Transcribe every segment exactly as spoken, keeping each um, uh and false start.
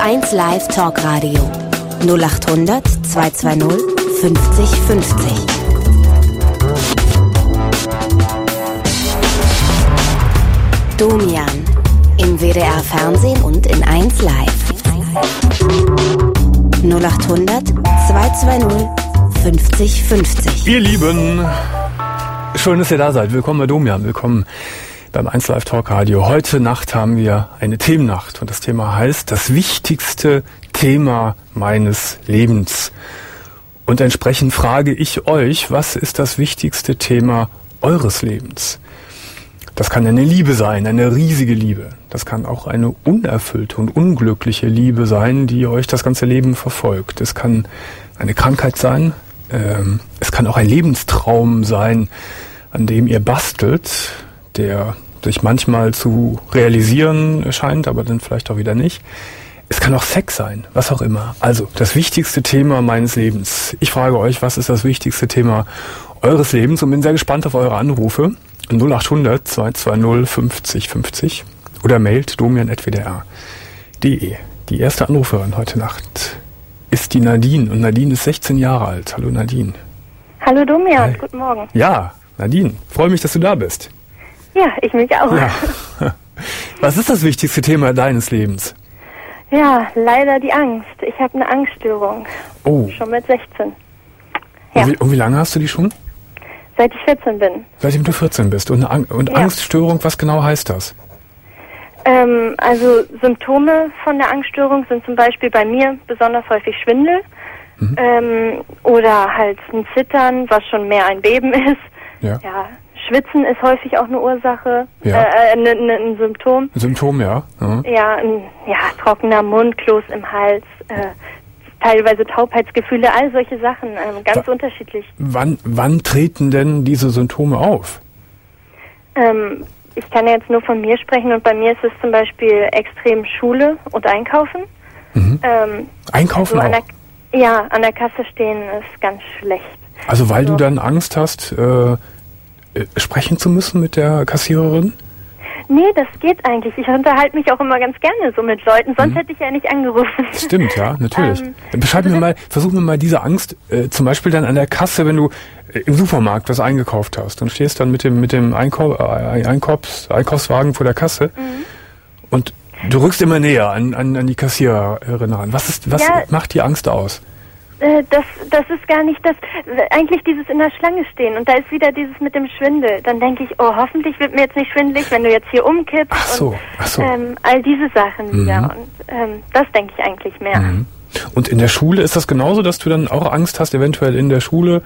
eins Live Talkradio null acht hundert zweihundertzwanzig fünfzig fünfzig. Domian im W D R Fernsehen und in eins Live. null acht hundert zweihundertzwanzig fünfzig fünfzig. Ihr Lieben, schön, dass ihr da seid. Willkommen bei Domian, willkommen beim eins Live Talk Radio. Heute Nacht haben wir eine Themennacht und das Thema heißt das wichtigste Thema meines Lebens. Und entsprechend frage ich euch, was ist das wichtigste Thema eures Lebens? Das kann eine Liebe sein, eine riesige Liebe. Das kann auch eine unerfüllte und unglückliche Liebe sein, die euch das ganze Leben verfolgt. Es kann eine Krankheit sein, ähm, es kann auch ein Lebenstraum sein, an dem ihr bastelt, der sich manchmal zu realisieren scheint, aber dann vielleicht auch wieder nicht. Es kann auch Sex sein, was auch immer. Also, das wichtigste Thema meines Lebens. Ich frage euch, was ist das wichtigste Thema eures Lebens und bin sehr gespannt auf eure Anrufe. null acht hundert zweihundertzwanzig fünfzig fünfzig oder mailt domian at w d r punkt d e. Die erste Anruferin heute Nacht ist die Nadine und Nadine ist sechzehn Jahre alt. Hallo Nadine. Hallo Domian, Hi. Guten Morgen. Ja, Nadine, freue mich, dass du da bist. Ja, ich mich auch. Ja. Was ist das wichtigste Thema deines Lebens? Ja, leider die Angst. Ich habe eine Angststörung. Oh. Schon mit sechzehn. Ja. Ja. Und, wie, und wie lange hast du die schon? Seit ich vierzehn bin. Seitdem du vierzehn bist. Und, Ang- und Ja. Angststörung, was genau heißt das? Ähm, also Symptome von der Angststörung sind zum Beispiel bei mir besonders häufig Schwindel Mhm. ähm, oder halt ein Zittern, was schon mehr ein Beben ist. Ja. Ja, Schwitzen ist häufig auch eine Ursache, Ja. äh, äh, ne, ne, ein Symptom. Symptom, ja. Mhm. Ja, ein, ja, trockener Mund, Kloß im Hals, äh, teilweise Taubheitsgefühle, all solche Sachen, ähm, ganz Wa- unterschiedlich. Wann, wann treten denn diese Symptome auf? Ähm, ich kann ja jetzt nur von mir sprechen und bei mir ist es zum Beispiel extrem Schule und Einkaufen. Mhm. Ähm, Einkaufen so an auch? der, ja, an der Kasse stehen ist ganz schlecht. Also weil so. du dann Angst hast, äh, äh, sprechen zu müssen mit der Kassiererin? Nee, das geht eigentlich. Ich unterhalte mich auch immer ganz gerne so mit Leuten, sonst Mhm. hätte ich ja nicht angerufen. Stimmt, ja, natürlich. Ähm, Beschreib mir mal, versuch mir mal diese Angst, äh, zum Beispiel dann an der Kasse, wenn du äh, im Supermarkt was eingekauft hast und stehst dann mit dem mit dem Einkau äh, Einkaufs Einkaufswagen vor der Kasse Mhm. und du rückst immer näher an, an, an die Kassiererin ran. Was ist, was Ja. macht die Angst aus? Äh, das, das ist gar nicht das, eigentlich dieses in der Schlange stehen und da ist wieder dieses mit dem Schwindel. Dann denke ich, oh, hoffentlich wird mir jetzt nicht schwindelig, wenn du jetzt hier umkippst. Ach so, und, ach so. Ähm, all diese Sachen Mhm. wieder und ähm, das denke ich eigentlich mehr. Mhm. Und in der Schule ist das genauso, dass du dann auch Angst hast, eventuell in der Schule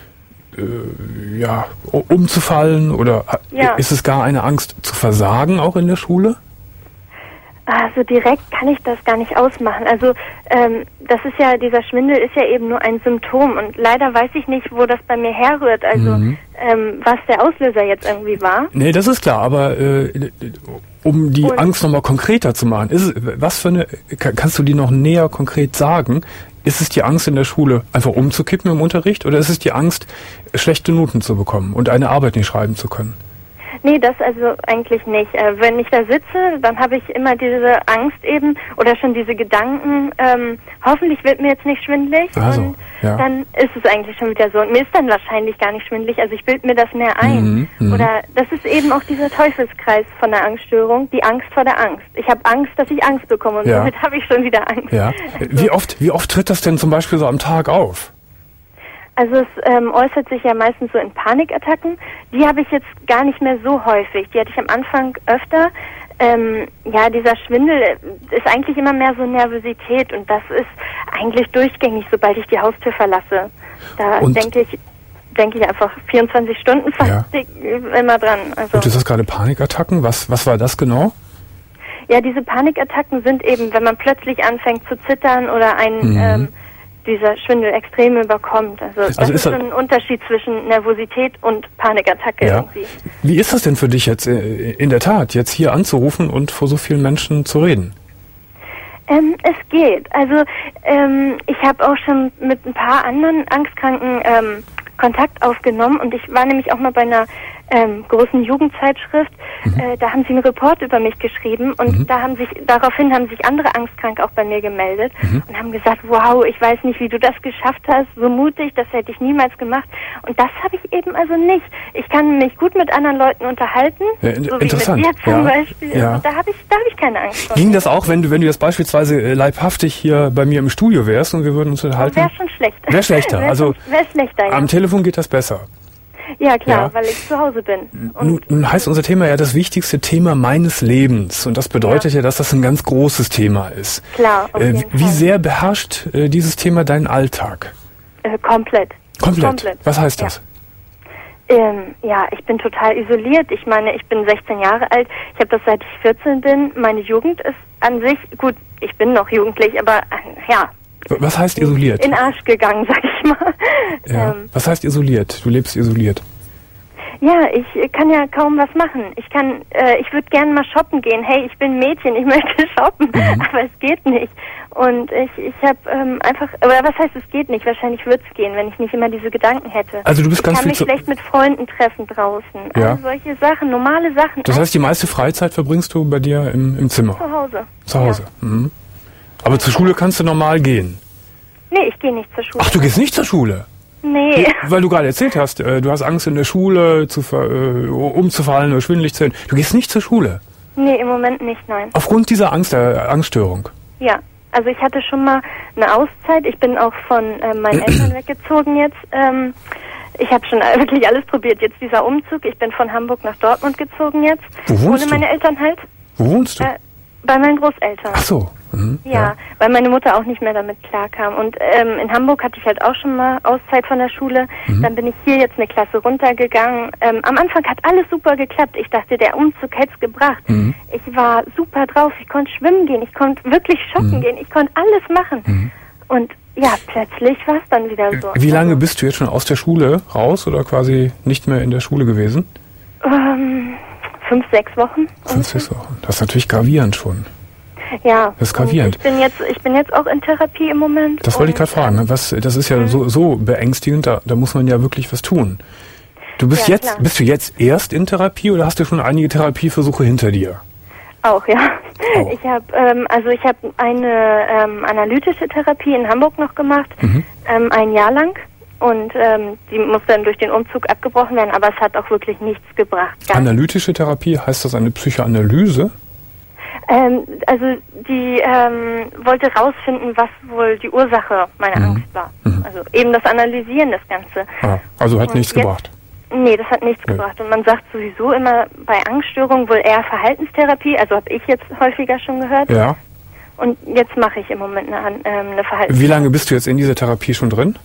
äh, ja, u- umzufallen oder äh, Ja. ist es gar eine Angst zu versagen auch in der Schule? Also direkt kann ich das gar nicht ausmachen. Also ähm, das ist ja, dieser Schwindel ist ja eben nur ein Symptom und leider weiß ich nicht, wo das bei mir herrührt, also Mhm. ähm, was der Auslöser jetzt irgendwie war. Nee, das ist klar, aber äh, um die Und- Angst nochmal konkreter zu machen, ist es, was für eine, kann- kannst du die noch näher konkret sagen? Ist es die Angst in der Schule, einfach umzukippen im Unterricht oder ist es die Angst, schlechte Noten zu bekommen und eine Arbeit nicht schreiben zu können? Nee, das also eigentlich nicht. Äh, wenn ich da sitze, dann habe ich immer diese Angst eben oder schon diese Gedanken, ähm, hoffentlich wird mir jetzt nicht schwindelig Also, und ja. dann ist es eigentlich schon wieder so. Und mir ist dann wahrscheinlich gar nicht schwindelig, also ich bilde mir das mehr ein. Mhm, mhm. Oder das ist eben auch dieser Teufelskreis von der Angststörung, die Angst vor der Angst. Ich habe Angst, dass ich Angst bekomme und Ja. somit habe ich schon wieder Angst. Ja. Wie oft, wie oft tritt das denn zum Beispiel so am Tag auf? Also es ähm, äußert sich ja meistens so in Panikattacken. Die habe ich jetzt gar nicht mehr so häufig. Die hatte ich am Anfang öfter. Ähm, ja, dieser Schwindel ist eigentlich immer mehr so Nervosität und das ist eigentlich durchgängig, sobald ich die Haustür verlasse. Da Und- denke ich, denke ich einfach vierundzwanzig Stunden fast Ja. immer dran. Also Und du sagst gerade Panikattacken, was, was war das genau? ja, diese Panikattacken sind eben, wenn man plötzlich anfängt zu zittern oder einen Mhm. ähm, dieser Schwindel extrem überkommt. Also, das Also ist, ist so das- ein Unterschied zwischen Nervosität und Panikattacke Ja. irgendwie. Wie ist das denn für dich jetzt äh, in der Tat, jetzt hier anzurufen und vor so vielen Menschen zu reden? Ähm, es geht. Also ähm, ich habe auch schon mit ein paar anderen Angstkranken ähm, Kontakt aufgenommen und ich war nämlich auch mal bei einer ähm, großen Jugendzeitschrift. Mhm. Äh, da haben sie einen Report über mich geschrieben und Mhm. da haben sich, daraufhin haben sich andere Angstkranke auch bei mir gemeldet Mhm. und haben gesagt, wow, ich weiß nicht, wie du das geschafft hast, so mutig, das hätte ich niemals gemacht. Und das habe ich eben also nicht. Ich kann mich gut mit anderen Leuten unterhalten, Ja, in- so wie interessant. mit dir zum Ja. Beispiel. Ja. Und da habe ich, da habe ich keine Angst vor. Ging das auch, wenn du, wenn du jetzt beispielsweise äh, leibhaftig hier bei mir im Studio wärst und wir würden uns unterhalten? Wäre schon schlecht. Wäre schlechter. Wär Also schon- wär schlechter, ja. am Telefon geht das besser. Ja, klar, Ja. weil ich zu Hause bin. Und Nun, nun heißt unser Thema ja das wichtigste Thema meines Lebens. Und das bedeutet ja, dass das ein ganz großes Thema ist. klar, auf Äh, jeden wie Fall. sehr beherrscht äh, dieses Thema deinen Alltag? Äh, komplett. Komplett. Komplett. Was heißt Ja. das? Ähm, ja, ich bin total isoliert. Ich meine, ich bin sechzehn Jahre alt. Ich habe das seit ich vierzehn bin. Meine Jugend ist an sich, gut, ich bin noch jugendlich, aber äh, ja, W- Was heißt isoliert? in den Arsch gegangen, sag ich mal. Ja. Ähm, Was heißt isoliert? Du lebst isoliert. ja, ich kann ja kaum was machen. Ich kann, äh, ich würde gerne mal shoppen gehen. Hey, ich bin Mädchen, ich möchte shoppen, Mhm. aber es geht nicht. Und ich, ich habe ähm, einfach, aber was heißt, es geht nicht? Wahrscheinlich würde es gehen, wenn ich nicht immer diese Gedanken hätte. Also du bist ich ganz kann viel mich zu- schlecht mit Freunden treffen draußen. Ja. All solche Sachen, normale Sachen. Das heißt, die meiste Freizeit verbringst du bei dir im, im Zimmer? zu Hause. Zu Hause. Mhm. Aber zur Schule kannst du normal gehen. Ja. Nee, ich gehe nicht zur Schule. Ach, du gehst nicht zur Schule? Nee. Weil du gerade erzählt hast, äh, du hast Angst in der Schule zu ver, äh, umzufallen oder schwindelig zu werden. Du gehst nicht zur Schule. Nee, im Moment nicht, nein. Aufgrund dieser Angst, äh, Angststörung. Ja, also ich hatte schon mal eine Auszeit. Ich bin auch von äh, meinen Eltern weggezogen jetzt. Ähm, ich habe schon äh, wirklich alles probiert. Jetzt dieser Umzug. Ich bin von Hamburg nach Dortmund gezogen jetzt. Wo wohnst Ohne du? meine Eltern halt. Wo wohnst du? Äh, bei meinen Großeltern. Ach so. Mhm. Ja, weil meine Mutter auch nicht mehr damit klarkam. Und ähm, in Hamburg hatte ich halt auch schon mal Auszeit von der Schule. Mhm. Dann bin ich hier jetzt eine Klasse runtergegangen. Ähm, am Anfang hat alles super geklappt. Ich dachte, der Umzug hätte es gebracht. Mhm. Ich war super drauf. Ich konnte schwimmen gehen. Ich konnte wirklich shoppen Mhm. gehen. Ich konnte alles machen. Mhm. Und ja, plötzlich war es dann wieder so. Wie lange Also, bist du jetzt schon aus der Schule raus oder quasi nicht mehr in der Schule gewesen? Ähm, fünf, sechs Wochen. Fünf, sechs Wochen. Das ist natürlich gravierend schon. Ja. Das ist gravierend. Und Ich bin jetzt, ich bin jetzt auch in Therapie im Moment. Das wollte ich und, gerade fragen. ne? Was, das ist ja Mhm. so, so beängstigend, da, da muss man ja wirklich was tun. Du bist Ja, jetzt, klar. bist du jetzt erst in Therapie oder hast du schon einige Therapieversuche hinter dir? Auch, ja. Auch. Ich habe ähm, also ich habe eine ähm, analytische Therapie in Hamburg noch gemacht, Mhm. ähm, ein Jahr lang. Und ähm, die muss dann durch den Umzug abgebrochen werden, aber es hat auch wirklich nichts gebracht. Gar nichts. Analytische Therapie, heißt das eine Psychoanalyse? Ähm, also die ähm, wollte rausfinden, was wohl die Ursache meiner Mhm. Angst war. Mhm. Also eben das Analysieren, das Ganze. Ah, also hat Und nichts jetzt- gebracht. Nee, das hat nichts Nee. gebracht. Und man sagt sowieso immer bei Angststörungen wohl eher Verhaltenstherapie, also habe ich jetzt häufiger schon gehört. Ja. Und jetzt mache ich im Moment eine, An- ähm, eine Verhaltens... Wie lange bist du jetzt in dieser Therapie schon drin?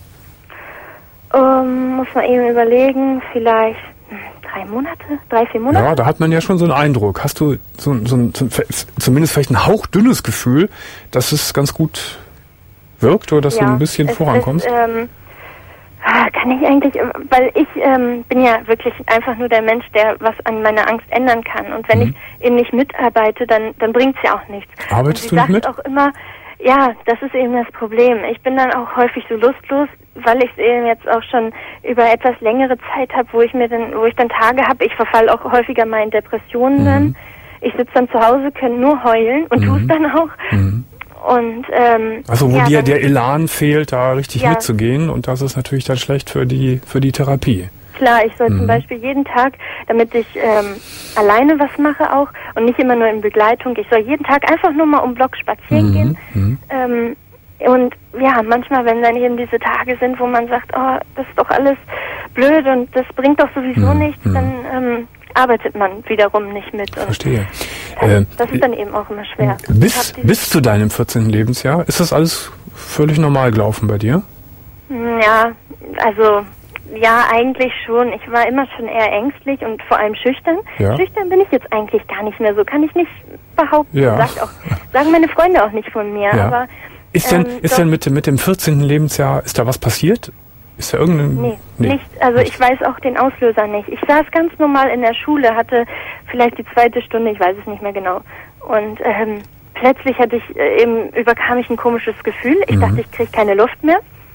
Ähm, muss man eben überlegen, vielleicht hm, drei Monate, drei, vier Monate. Ja, da hat man ja schon so einen Eindruck. Hast du so, so, ein- so, ein- zumindest vielleicht ein hauchdünnes Gefühl, dass es ganz gut wirkt oder dass du ein bisschen es vorankommst? Ist, ähm, ah, kann ich eigentlich, äh, weil ich ähm, bin ja wirklich einfach nur der Mensch, der was an meiner Angst ändern kann. Und wenn Mhm. ich eben nicht mitarbeite, dann, dann bringt's ja auch nichts. Arbeitest Und du sie nicht sagt mit? auch immer, ja, das ist eben das Problem. Ich bin dann auch häufig so lustlos, weil ich es eben jetzt auch schon über etwas längere Zeit habe, wo ich mir dann, wo ich dann Tage habe, ich verfalle auch häufiger mal in Depressionen Mhm. dann. Ich sitze dann zu Hause, kann nur heulen und Mhm. tu's dann auch. Mhm. Und ähm, Also wo ja, dir dann- der Elan fehlt, da richtig Ja. mitzugehen, und das ist natürlich dann schlecht für die für die Therapie. Klar, ich soll Mhm. zum Beispiel jeden Tag, damit ich ähm, alleine was mache auch und nicht immer nur in Begleitung, ich soll jeden Tag einfach nur mal um den Block spazieren Mhm. gehen. Mhm. Ähm, und ja, manchmal, wenn dann eben diese Tage sind, wo man sagt, oh, das ist doch alles blöd und das bringt doch sowieso Mhm. nichts, Mhm. dann ähm, arbeitet man wiederum nicht mit. Und Verstehe. Das, Äh, das ist dann eben auch immer schwer. bis, Ich hab dieses- bis zu deinem vierzehnten Lebensjahr, ist das alles völlig normal gelaufen bei dir? Ja, also ja, eigentlich schon. Ich war immer schon eher ängstlich und vor allem schüchtern. Ja. Schüchtern bin ich jetzt eigentlich gar nicht mehr so, kann ich nicht behaupten. Ja. Sagt auch, sagen meine Freunde auch nicht von mir. Ja. Aber Ist denn, ähm, ist doch- denn mit, dem- mit dem vierzehnten Lebensjahr, ist da was passiert? Ist da irgendein... Nee, nicht. Also ich weiß auch den Auslöser nicht. Ich saß ganz normal in der Schule, hatte vielleicht die zweite Stunde, ich weiß es nicht mehr genau. Und ähm, plötzlich hatte ich äh, eben überkam ich ein komisches Gefühl. Ich Mhm. dachte, ich kriege keine Luft mehr.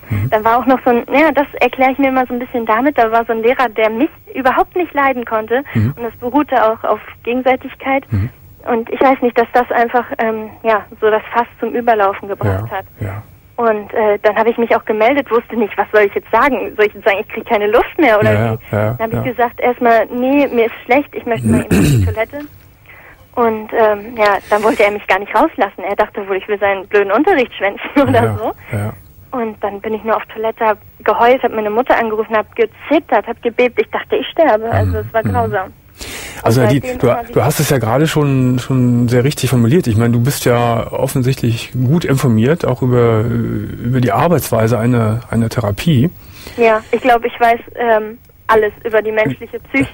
Mhm. Dann war auch noch so ein, ja, das erkläre ich mir immer so ein bisschen damit, da war so ein Lehrer, der mich überhaupt nicht leiden konnte. Mhm. Und das beruhte auch auf Gegenseitigkeit. Mhm. Und ich weiß nicht, dass das einfach, ähm, ja, so das Fass zum Überlaufen gebracht ja, hat. Ja. Und äh, dann habe ich mich auch gemeldet, wusste nicht, was soll ich jetzt sagen? Soll ich jetzt sagen, ich kriege keine Luft mehr oder ja, wie? Ja, dann habe ja. ich gesagt, erstmal, nee, mir ist schlecht, ich möchte mal eben auf die Toilette. Und ähm, ja, dann wollte er mich gar nicht rauslassen. Er dachte wohl, ich will seinen blöden Unterricht schwänzen oder ja, so. Ja. Und dann bin ich nur auf Toilette, hab geheult, habe meine Mutter angerufen, habe gezittert, habe gebebt. Ich dachte, ich sterbe. Also es war mhm. grausam. Also Nadine, du, du hast es ja gerade schon schon sehr richtig formuliert. Ich meine, du bist ja offensichtlich gut informiert, auch über über die Arbeitsweise einer einer Therapie. Ja, ich glaube, ich weiß ähm, alles über die menschliche Psyche.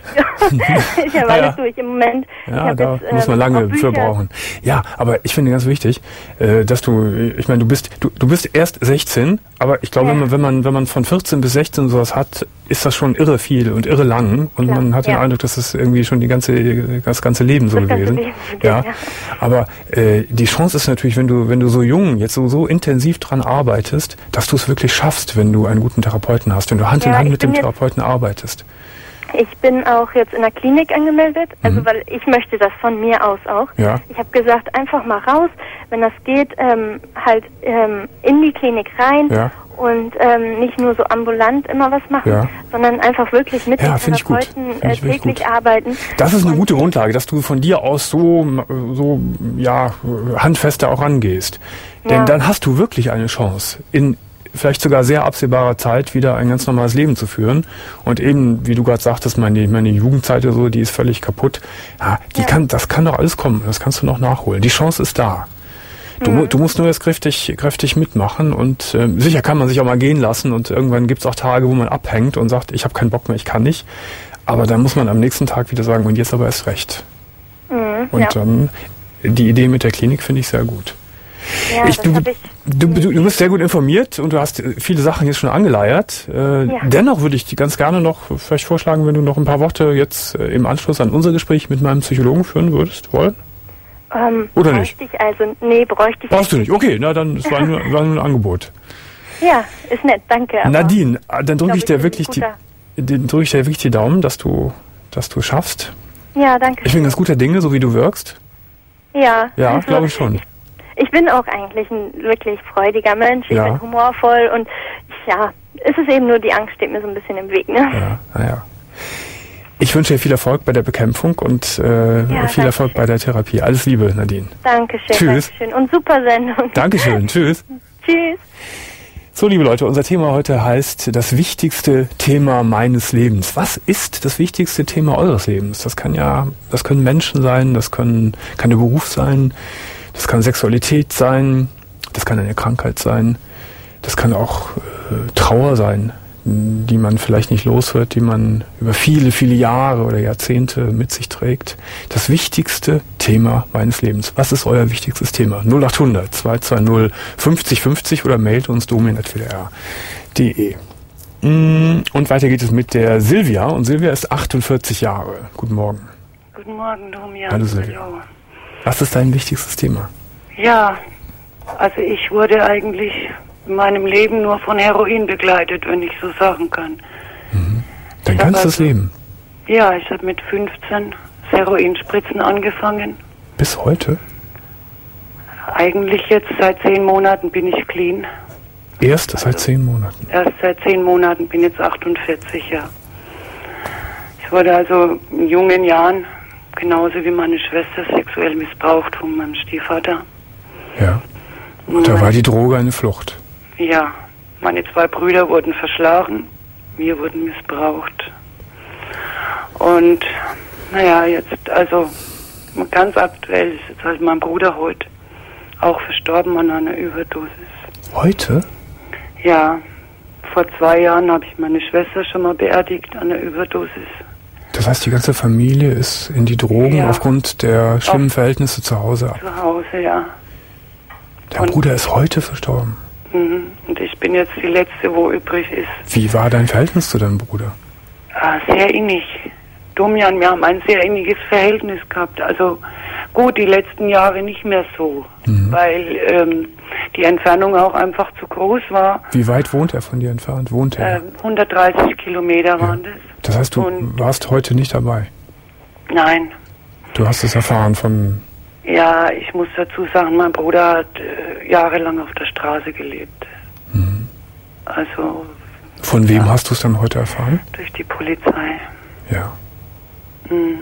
Ich habe alles ja. durch im Moment. Ja, da jetzt, muss man lange für brauchen. Ja, aber ich finde ganz wichtig, äh, dass du, ich meine, du bist du, du bist erst sechzehn, aber ich glaube, ja. wenn man wenn man wenn man von vierzehn bis sechzehn sowas hat, ist das schon irre viel und irre lang und Klar, man hat ja. den Eindruck, dass es irgendwie schon die ganze das ganze Leben so das gewesen. Leben, ja. ja. Aber äh, die Chance ist natürlich, wenn du wenn du so jung jetzt so so intensiv dran arbeitest, dass du es wirklich schaffst, wenn du einen guten Therapeuten hast, wenn du Hand ja, in Hand mit dem Therapeuten arbeitest. Ich bin auch jetzt in der Klinik angemeldet, also mhm. weil ich möchte das von mir aus auch. Ja. Ich habe gesagt, einfach mal raus, wenn das geht, ähm, halt ähm, in die Klinik rein ja. und ähm, nicht nur so ambulant immer was machen, ja. sondern einfach wirklich mit ja, den Therapeuten äh, täglich arbeiten. Das ist eine gute Grundlage, dass du von dir aus so, so ja, handfester auch rangehst. Denn ja. dann hast du wirklich eine Chance, in vielleicht sogar sehr absehbarer Zeit wieder ein ganz normales Leben zu führen. Und eben, wie du gerade sagtest, meine, meine Jugendzeit oder so, die ist völlig kaputt. Ja, die ja. kann, das kann doch alles kommen. Das kannst du noch nachholen. Die Chance ist da. Du, mhm. du musst nur jetzt kräftig, kräftig mitmachen und äh, sicher kann man sich auch mal gehen lassen und irgendwann gibt's auch Tage, wo man abhängt und sagt, ich habe keinen Bock mehr, ich kann nicht. Aber dann muss man am nächsten Tag wieder sagen, und jetzt aber erst recht. Mhm, und ja. dann, die Idee mit der Klinik finde ich sehr gut. Ja, ich, du, ich du, du bist sehr gut informiert und du hast viele Sachen jetzt schon angeleiert. Äh, ja. Dennoch würde ich ganz gerne noch vielleicht vorschlagen, wenn du noch ein paar Worte jetzt äh, im Anschluss an unser Gespräch mit meinem Psychologen führen würdest, wollen? Ähm, Oder nicht? Ich also, nee, bräuchte ich Brauchst du nicht? Okay, na dann, es war nur, war nur ein Angebot. Ja, ist nett, danke. Nadine, dann drücke ich, ich dir wirklich die, den drücke ich dir wirklich die Daumen, dass du, dass du schaffst. Ja, danke. Ich bin ganz guter Dinge, so wie du wirkst. Ja. Ja, also, glaube ich schon. Ich, ich bin auch eigentlich ein wirklich freudiger Mensch. Ich ja. bin humorvoll und ich, ja, es ist eben nur die Angst steht mir so ein bisschen im Weg, ne? Ja, naja. Ich wünsche dir viel Erfolg bei der Bekämpfung und äh, ja, viel Erfolg bei der Therapie. Alles Liebe, Nadine. Dankeschön. Tschüss. Dankeschön. Und super Sendung. Dankeschön. Tschüss. Tschüss. So, liebe Leute, unser Thema heute heißt das wichtigste Thema meines Lebens. Was ist das wichtigste Thema eures Lebens? Das kann ja, das können Menschen sein, das können, kann der Beruf sein, das kann Sexualität sein, das kann eine Krankheit sein, das kann auch äh, Trauer sein, die man vielleicht nicht los wird, die man über viele, viele Jahre oder Jahrzehnte mit sich trägt. Das wichtigste Thema meines Lebens. Was ist euer wichtigstes Thema? null acht hundert zwei zwei null fünfzig fünfzig oder mailt uns domin at w d r punkt d e. Und weiter geht es mit der Silvia. Und Silvia ist achtundvierzig Jahre. Guten Morgen. Guten Morgen, Domian. Hallo Silvia. Hallo. Was ist dein wichtigstes Thema? Ja, also ich wurde eigentlich in meinem Leben nur von Heroin begleitet, wenn ich so sagen kann. Mhm. Dein ganzes also, Leben? Ja, ich habe mit fünfzehn Heroinspritzen angefangen. Bis heute? Eigentlich jetzt seit zehn Monaten bin ich clean. Erst also, seit zehn Monaten? Erst seit zehn Monaten, bin jetzt achtundvierzig, ja. Ich wurde also in jungen Jahren, genauso wie meine Schwester, sexuell missbraucht von meinem Stiefvater. Ja. Und da war die Droge eine Flucht? Ja, meine zwei Brüder wurden verschlagen, wir wurden missbraucht. Und naja, jetzt, also ganz aktuell ist jetzt halt mein Bruder heute auch verstorben an einer Überdosis. Heute? Ja, vor zwei Jahren habe ich meine Schwester schon mal beerdigt an einer Überdosis. Das heißt, die ganze Familie ist in die Drogen ja. aufgrund der schlimmen Auf Verhältnisse zu Hause ab? Zu Hause, ja. Dein Bruder ist heute verstorben? Und ich bin jetzt die Letzte, wo übrig ist. Wie war dein Verhältnis zu deinem Bruder? Ah, sehr innig. Domian, wir haben ein sehr inniges Verhältnis gehabt. Also Gut, die letzten Jahre nicht mehr so, mhm. weil ähm, die Entfernung auch einfach zu groß war. Wie weit wohnt er von dir entfernt? Wohnt er? Äh, hundertdreißig Kilometer ja. waren das. Das heißt, du Und warst heute nicht dabei? Nein. Du hast es erfahren von... Ja, ich muss dazu sagen, mein Bruder hat äh, jahrelang auf der Straße gelebt. Mhm. Also... Von wem ja. hast du es dann heute erfahren? Durch die Polizei. Ja. Mhm.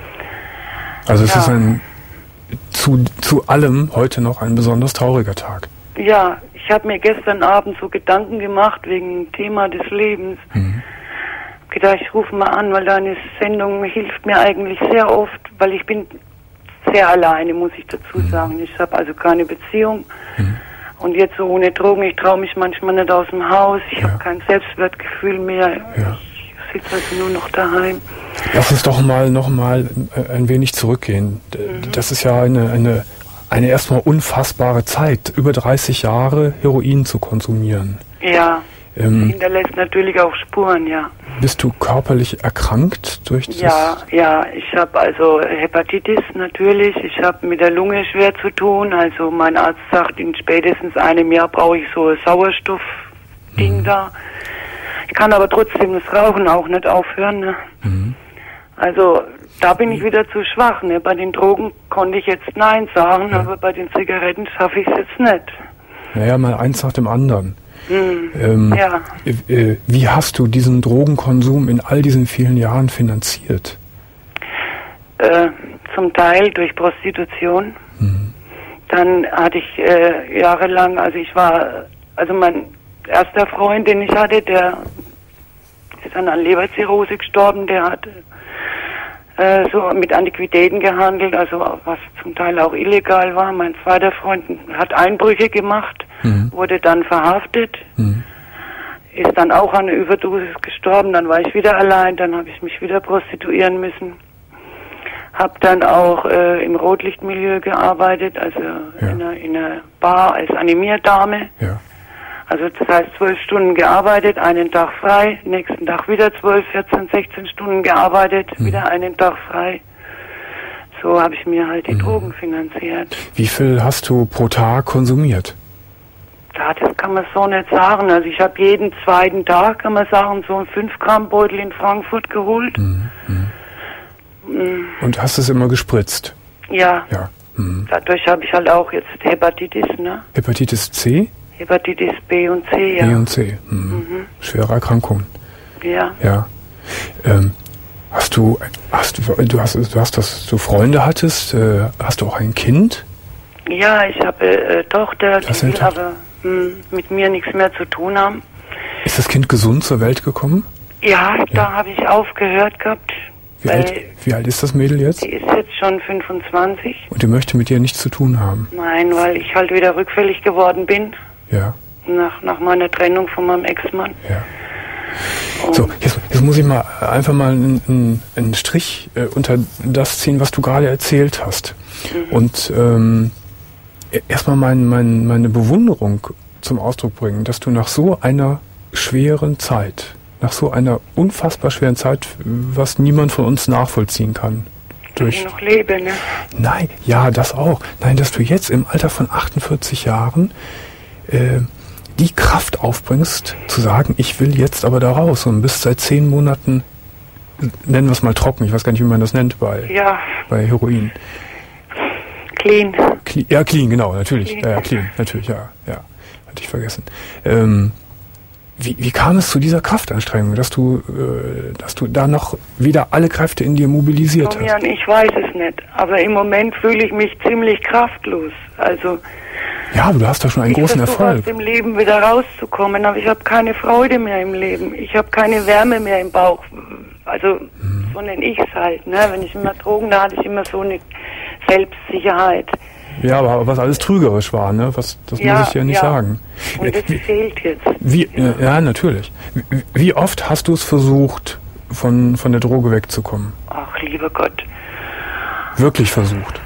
Also es ja. ist ein zu, zu allem heute noch ein besonders trauriger Tag. Ja, ich habe mir gestern Abend so Gedanken gemacht wegen dem Thema des Lebens. Mhm. Ich habe gedacht, ich rufe mal an, weil deine Sendung hilft mir eigentlich sehr oft, weil ich bin sehr alleine, muss ich dazu mhm. sagen. Ich habe also keine Beziehung. Mhm. Und jetzt so ohne Drogen, ich traue mich manchmal nicht aus dem Haus. Ich ja. habe kein Selbstwertgefühl mehr. Ja. Ich sitze also nur noch daheim. Lass uns doch mal noch mal ein wenig zurückgehen. Mhm. Das ist ja eine, eine, eine erstmal unfassbare Zeit, über dreißig Jahre Heroin zu konsumieren. Ja, ähm, hinterlässt natürlich auch Spuren, ja. Bist du körperlich erkrankt durch das? Ja, ja, ich habe also Hepatitis natürlich, ich habe mit der Lunge schwer zu tun, also mein Arzt sagt, in spätestens einem Jahr brauche ich so ein Sauerstoffding mhm. da. Ich kann aber trotzdem das Rauchen auch nicht aufhören, ne? Mhm. Also da bin ich wieder zu schwach, ne? Bei den Drogen konnte ich jetzt Nein sagen, ja. aber bei den Zigaretten schaffe ich es jetzt nicht. Naja, mal eins nach dem anderen. Hm. Ähm, ja. äh, wie hast du diesen Drogenkonsum in all diesen vielen Jahren finanziert? Äh, zum Teil durch Prostitution. Mhm. Dann hatte ich äh, jahrelang, also ich war, also mein erster Freund, den ich hatte, der ist dann an Leberzirrhose gestorben, der hat äh, so mit Antiquitäten gehandelt, also was zum Teil auch illegal war. Mein zweiter Freund hat Einbrüche gemacht, mhm. wurde dann verhaftet, mhm. ist dann auch an einer Überdosis gestorben, dann war ich wieder allein, dann habe ich mich wieder prostituieren müssen. Hab dann auch äh, im Rotlichtmilieu gearbeitet, also ja. in, einer, in einer Bar als Animierdame. Ja. Also das heißt zwölf Stunden gearbeitet, einen Tag frei, nächsten Tag wieder zwölf, vierzehn, sechzehn Stunden gearbeitet, mhm. wieder einen Tag frei. So habe ich mir halt die mhm. Drogen finanziert. Wie viel hast du pro Tag konsumiert? Ja, das kann man so nicht sagen. Also ich habe jeden zweiten Tag, kann man sagen, so einen fünf Gramm Beutel in Frankfurt geholt. Mhm. Mhm. Und hast es immer gespritzt? Ja. Ja. Mhm. Dadurch habe ich halt auch jetzt Hepatitis, ne? Hepatitis C? Hepatitis B und C, ja. B und C, mhm. Mhm. Schwere Erkrankungen. Ja. Ja. Ähm, hast du, hast du, du hast, du hast, dass du Freunde hattest, äh, hast du auch ein Kind? Ja, ich habe äh, Tochter, das die will aber mh, mit mir nichts mehr zu tun haben. Ist das Kind gesund zur Welt gekommen? Ja, ja. Da habe ich aufgehört gehabt. Wie alt, wie alt ist das Mädel jetzt? Die ist jetzt schon fünfundzwanzig. Und die möchte mit dir nichts zu tun haben? Nein, weil ich halt wieder rückfällig geworden bin. Ja. Nach, nach meiner Trennung von meinem Ex-Mann. Ja. So, jetzt, jetzt muss ich mal einfach mal einen, einen Strich äh, unter das ziehen, was du gerade erzählt hast. Mhm. Und ähm, erstmal mein, mein, meine Bewunderung zum Ausdruck bringen, dass du nach so einer schweren Zeit, nach so einer unfassbar schweren Zeit, was niemand von uns nachvollziehen kann. Durch ich noch lebe, ne? Nein, ja, das auch. Nein, dass du jetzt im Alter von achtundvierzig Jahren äh, die Kraft aufbringst, zu sagen, ich will jetzt aber da raus und bist seit zehn Monaten, nennen wir es mal trocken, ich weiß gar nicht, wie man das nennt bei, ja. bei Heroin. Clean. Clean. Ja, clean, genau, natürlich. Clean. Ja, ja, clean, natürlich, ja, ja. Hatte ich vergessen. Ähm, wie, wie kam es zu dieser Kraftanstrengung, dass du, äh, dass du da noch wieder alle Kräfte in dir mobilisiert Komm, Jan, hast? ich weiß es nicht, aber im Moment fühle ich mich ziemlich kraftlos. Also ja, aber du hast doch schon einen ich großen Erfolg. aus dem Leben wieder rauszukommen, aber ich habe keine Freude mehr im Leben. Ich habe keine Wärme mehr im Bauch. Also hm. so nenne ich es halt. Ne? Wenn ich immer Drogen, da hatte ich immer so eine Selbstsicherheit. Ja, aber was alles trügerisch war, ne? Was, das ja, muss ich ja nicht ja. sagen. Und das wie, fehlt jetzt. Wie, ja. ja, natürlich. Wie, wie oft hast du es versucht, von, von der Droge wegzukommen? Ach, lieber Gott. Wirklich versucht?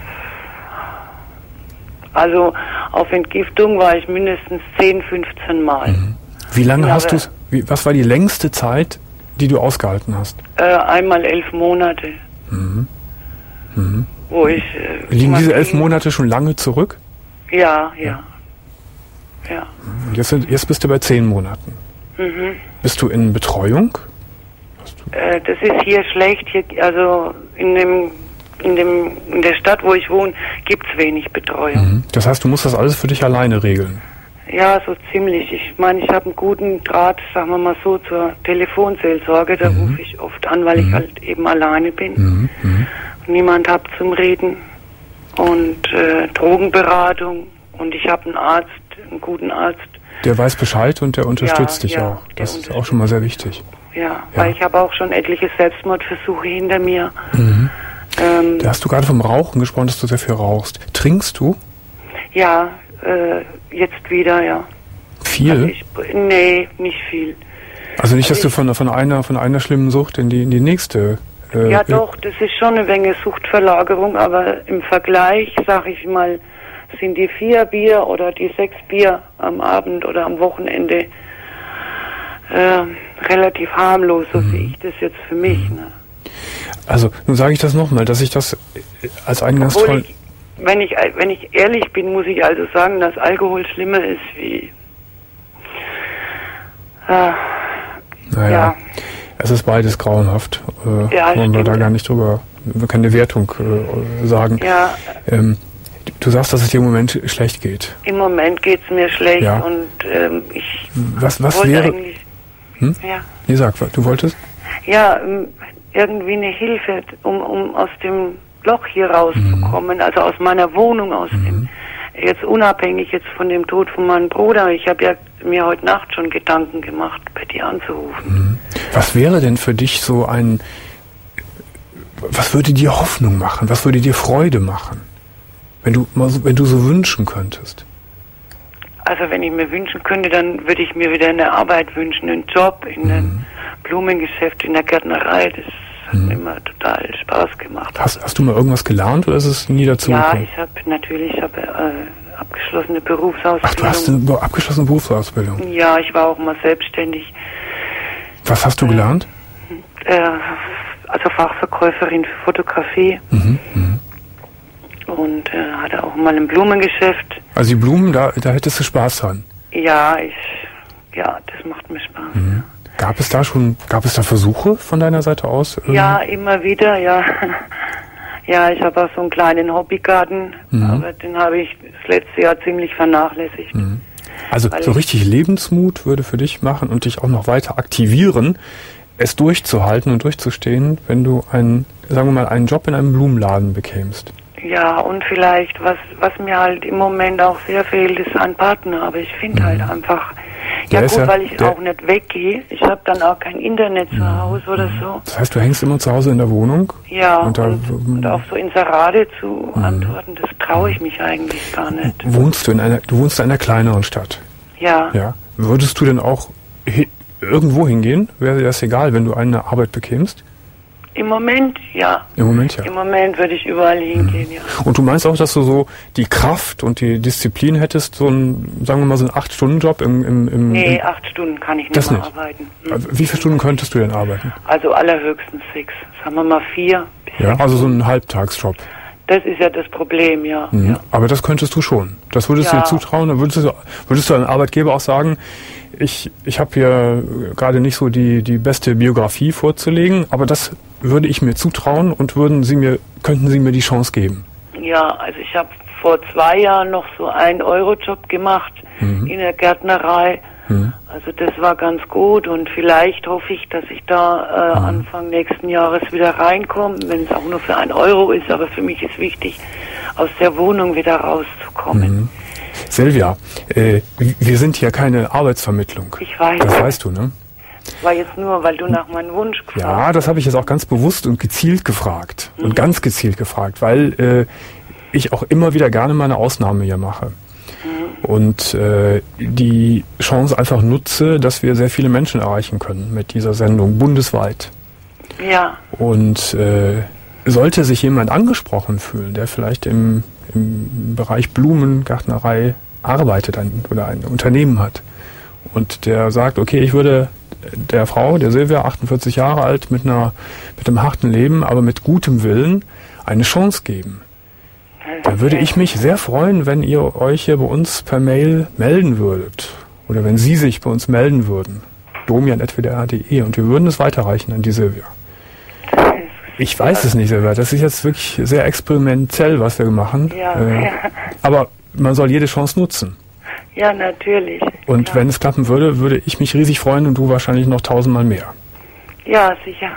Also auf Entgiftung war ich mindestens zehn, fünfzehn Mal. Mhm. Wie lange ja, hast du es, was war die längste Zeit, die du ausgehalten hast? Äh, einmal elf Monate. Mhm. Mhm. wo ich... Äh, Liegen diese elf Monate schon lange zurück? Ja, ja. Ja. Und jetzt, sind, jetzt bist du bei zehn Monaten. Mhm. Bist du in Betreuung? Äh, das ist hier schlecht. Hier, also in dem, in dem, in der Stadt, wo ich wohne, gibt's wenig Betreuung. Mhm. Das heißt, du musst das alles für dich alleine regeln? Ja, so ziemlich. Ich meine, ich habe einen guten Draht, sagen wir mal so, zur Telefonseelsorge. Da mhm. rufe ich oft an, weil mhm. ich halt eben alleine bin. Mhm. Mhm. Und niemand hab zum Reden. Und äh, Drogenberatung. Und ich habe einen Arzt, einen guten Arzt. Der weiß Bescheid und der unterstützt ja, dich ja, auch. Das ist auch schon mal sehr wichtig. Ja, ja. weil ich habe auch schon etliche Selbstmordversuche hinter mir. Mhm. Ähm, da hast du gerade vom Rauchen gesprochen, dass du sehr viel rauchst. Trinkst du? Ja, äh, jetzt wieder, ja. Viel? Also ich, nee, nicht viel. Also nicht, also dass du von, von, einer, von einer schlimmen Sucht in die, in die nächste... Äh, ja doch, das ist schon eine Menge Suchtverlagerung, aber im Vergleich, sag ich mal, sind die vier Bier oder die sechs Bier am Abend oder am Wochenende äh, relativ harmlos, so mhm. sehe ich das jetzt für mich. Mhm. Ne? Also, nun sage ich das nochmal, dass ich das als einen ganz toll... Ich, wenn ich, wenn ich ehrlich bin, muss ich also sagen, dass Alkohol schlimmer ist wie... Äh, naja, ja. Es ist beides grauenhaft. Äh, ja, wollen wir da gar nicht drüber, keine Wertung äh, sagen. Ja. Ähm, du sagst, dass es dir im Moment schlecht geht. Im Moment geht es mir schlecht ja. und ähm, ich was, was wollte wäre, eigentlich... Hm? Ja. Nee, sag, du wolltest? Ja, irgendwie eine Hilfe, um, um aus dem Loch hier rauszukommen, mhm. also aus meiner Wohnung, aus mhm. dem, jetzt unabhängig jetzt von dem Tod von meinem Bruder. Ich habe ja mir heute Nacht schon Gedanken gemacht, bei dir anzurufen. Mhm. Was wäre denn für dich so ein, was würde dir Hoffnung machen, was würde dir Freude machen, wenn du, wenn du so wünschen könntest? Also wenn ich mir wünschen könnte, dann würde ich mir wieder eine Arbeit wünschen, einen Job in mhm. einem Blumengeschäft, in der Gärtnerei. Das hat mhm. mir immer total Spaß gemacht. Hast, hast du mal irgendwas gelernt oder ist es nie dazu ja, gekommen? ich habe natürlich ich hab, äh, abgeschlossene Berufsausbildung. Ach, du hast eine abgeschlossene Berufsausbildung? Ja, ich war auch mal selbstständig. Was hast du gelernt? Äh, also Fachverkäuferin für Fotografie. Mhm. Mhm. Und äh, hatte auch mal ein Blumengeschäft. Also die Blumen, da, da hättest du Spaß dran? Ja, ich, ja, das macht mir Spaß. Mhm. Gab es da schon, gab es da Versuche von deiner Seite aus? Irgendwie? Ja, immer wieder, ja. Ja, ich habe auch so einen kleinen Hobbygarten, mhm. aber den habe ich das letzte Jahr ziemlich vernachlässigt. Mhm. Also so richtig Lebensmut würde für dich machen und dich auch noch weiter aktivieren, es durchzuhalten und durchzustehen, wenn du einen, sagen wir mal, einen Job in einem Blumenladen bekämst. Ja, und vielleicht, was was mir halt im Moment auch sehr fehlt, ist ein Partner. Aber ich finde mhm. halt einfach, ja der gut, ja, weil ich der, auch nicht weggehe. Ich habe dann auch kein Internet mhm. zu Hause oder so. Das heißt, du hängst immer zu Hause in der Wohnung? Ja, und, da, und, und auf so Inserate zu mhm. antworten, das traue ich mich eigentlich gar nicht. Wohnst du in einer, du wohnst in einer kleineren Stadt? Ja. Ja. Würdest du denn auch hi- irgendwo hingehen? Wäre dir das egal, wenn du eine Arbeit bekämst? Im Moment, ja. Im Moment, ja. Im Moment würde ich überall hingehen, mhm. ja. Und du meinst auch, dass du so die Kraft und die Disziplin hättest, so ein, sagen wir mal, so einen acht-Stunden-Job im, im, im... Nee, im acht Stunden kann ich nicht das mehr nicht. arbeiten. Mhm. Wie viele Stunden könntest du denn arbeiten? Also allerhöchstens sechs. Sagen wir mal vier bis Ja, sechs also so Stunden. ein Halbtagsjob. Das ist ja das Problem, ja. Mhm. ja. Aber das könntest du schon. Das würdest ja. du dir zutrauen. Dann würdest du, würdest du einem Arbeitgeber auch sagen, ich, ich habe hier gerade nicht so die, die beste Biografie vorzulegen, aber das würde ich mir zutrauen und würden Sie mir, könnten Sie mir die Chance geben? Ja, also ich habe vor zwei Jahren noch so einen Euro-Job gemacht mhm. in der Gärtnerei. Mhm. Also das war ganz gut und vielleicht hoffe ich, dass ich da äh, mhm. Anfang nächsten Jahres wieder reinkomme, wenn es auch nur für einen Euro ist. Aber für mich ist wichtig, aus der Wohnung wieder rauszukommen. Mhm. Silvia, äh, wir sind hier keine Arbeitsvermittlung. Ich weiß. Das weißt du, ne? War jetzt nur, weil du nach meinem Wunsch gefragt hast. Ja, das habe ich jetzt auch ganz bewusst und gezielt gefragt. Mhm. Und ganz gezielt gefragt, weil äh, ich auch immer wieder gerne mal eine Ausnahme hier mache. Mhm. Und äh, die Chance einfach nutze, dass wir sehr viele Menschen erreichen können mit dieser Sendung, bundesweit. Ja. Und äh, sollte sich jemand angesprochen fühlen, der vielleicht im, im Bereich Blumengärtnerei arbeitet ein, oder ein Unternehmen hat und der sagt, okay, ich würde der Frau, der Silvia, achtundvierzig Jahre alt, mit einer mit einem harten Leben, aber mit gutem Willen eine Chance geben. Da würde ich mich sehr freuen, wenn ihr euch hier bei uns per Mail melden würdet. Oder wenn Sie sich bei uns melden würden. domian at w d r punkt d e und wir würden es weiterreichen an die Silvia. Ich weiß es nicht, Silvia. Das ist jetzt wirklich sehr experimentell, was wir machen. Ja, äh, ja. Aber man soll jede Chance nutzen. Ja, natürlich. Und klar. wenn es klappen würde, würde ich mich riesig freuen und du wahrscheinlich noch tausendmal mehr. Ja, sicher.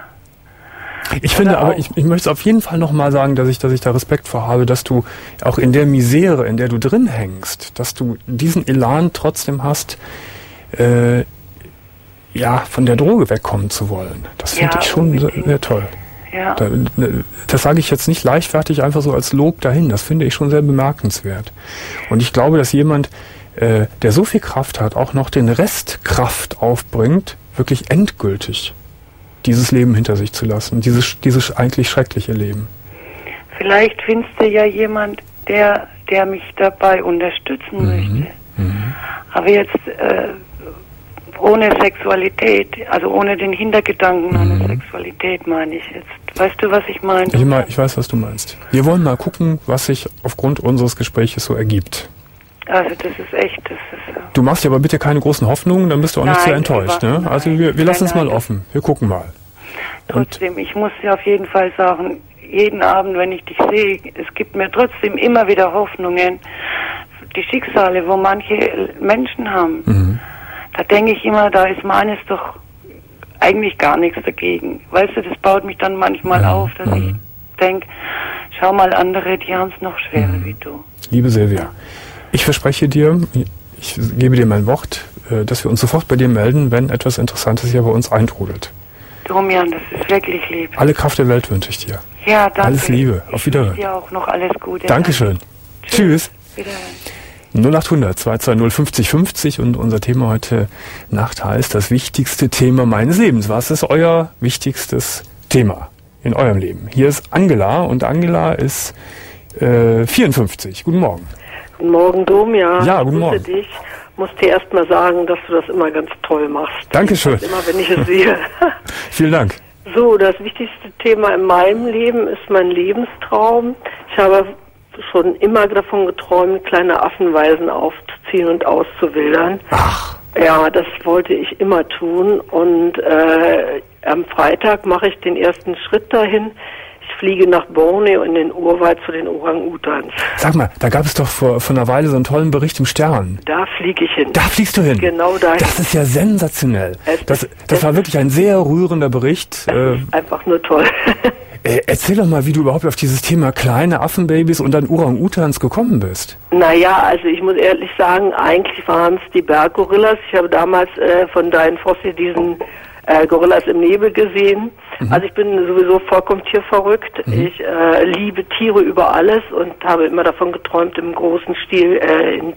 Ich finde aber, ich, ich möchte auf jeden Fall nochmal sagen, dass ich, dass ich da Respekt vor habe, dass du auch in der Misere, in der du drin hängst, dass du diesen Elan trotzdem hast, äh, ja, von der Droge wegkommen zu wollen. Das finde Ja, ich schon sehr, unbedingt. sehr toll. Ja. Da, das sage ich jetzt nicht leichtfertig einfach so als Lob dahin. Das finde ich schon sehr bemerkenswert. Und ich glaube, dass jemand, äh, der so viel Kraft hat, auch noch den Rest Kraft aufbringt, wirklich endgültig dieses Leben hinter sich zu lassen, dieses, dieses eigentlich schreckliche Leben. Vielleicht findest du ja jemand, der, der mich dabei unterstützen Mhm. möchte. Mhm. Aber jetzt äh, ohne Sexualität, also ohne den Hintergedanken Mhm. einer Sexualität, meine ich jetzt. Weißt du, was ich meine? Ich, mein, ich weiß, was du meinst. Wir wollen mal gucken, was sich aufgrund unseres Gespräches so ergibt. Also das ist echt, das ist... Du machst dir aber bitte keine großen Hoffnungen, dann bist du auch nicht Nein, zu enttäuscht. aber- Ne? Also nein. wir, wir lassen Nein, es mal nein. offen. Wir gucken mal. Und Trotzdem, ich muss dir auf jeden Fall sagen, jeden Abend, wenn ich dich sehe, es gibt mir trotzdem immer wieder Hoffnungen. Die Schicksale, wo manche Menschen haben, mhm. da denke ich immer, da ist meines doch eigentlich gar nichts dagegen. Weißt du, das baut mich dann manchmal Mhm. auf, dass Mhm. ich denke, schau mal andere, die haben es noch schwerer Mhm. wie du. Liebe Silvia, ich verspreche dir, ich gebe dir mein Wort, äh, dass wir uns sofort bei dir melden, wenn etwas Interessantes hier bei uns eintrudelt. Domian, das ist wirklich lieb. Alle Kraft der Welt wünsche ich dir. Ja, danke. Alles Liebe. Auf Ich Wiederhören. wünsche dir auch noch alles Gute. Dankeschön. Tschüss. Wiederhören. null acht hundert zwei zwei null fünfzig fünfzig und unser Thema heute Nacht heißt das wichtigste Thema meines Lebens. Was ist euer wichtigstes Thema in eurem Leben? Hier ist Angela und Angela ist äh, vierundfünfzig. Guten Morgen. Guten Morgen, Domian. Ja, guten ich Morgen. grüße dich. Muss dir erst mal sagen, dass du das immer ganz toll machst. Dankeschön. Immer wenn ich es sehe. Vielen Dank. So, das wichtigste Thema in meinem Leben ist mein Lebenstraum. Ich habe schon immer davon geträumt, kleine Affenweisen aufzuziehen und auszuwildern. Ach. Ja, das wollte ich immer tun und äh, am Freitag mache ich den ersten Schritt dahin. Ich fliege nach Borneo in den Urwald zu den Orang-Utans. Sag mal, da gab es doch vor, vor einer Weile so einen tollen Bericht im Stern. Da fliege ich hin. Da fliegst du hin. Genau dahin. Das ist ja sensationell. Es- Das, das war wirklich ein sehr rührender Bericht. Äh, Einfach nur toll. äh, erzähl doch mal, wie du überhaupt auf dieses Thema kleine Affenbabys und dann Orang-Utans gekommen bist. Naja, also ich muss ehrlich sagen, eigentlich waren es die Berggorillas. Ich habe damals äh, von Dian Fossey diesen äh, Gorillas im Nebel gesehen. Mhm. Also ich bin sowieso vollkommen tierverrückt. Mhm. Ich äh, liebe Tiere über alles und habe immer davon geträumt, im großen Stil äh, in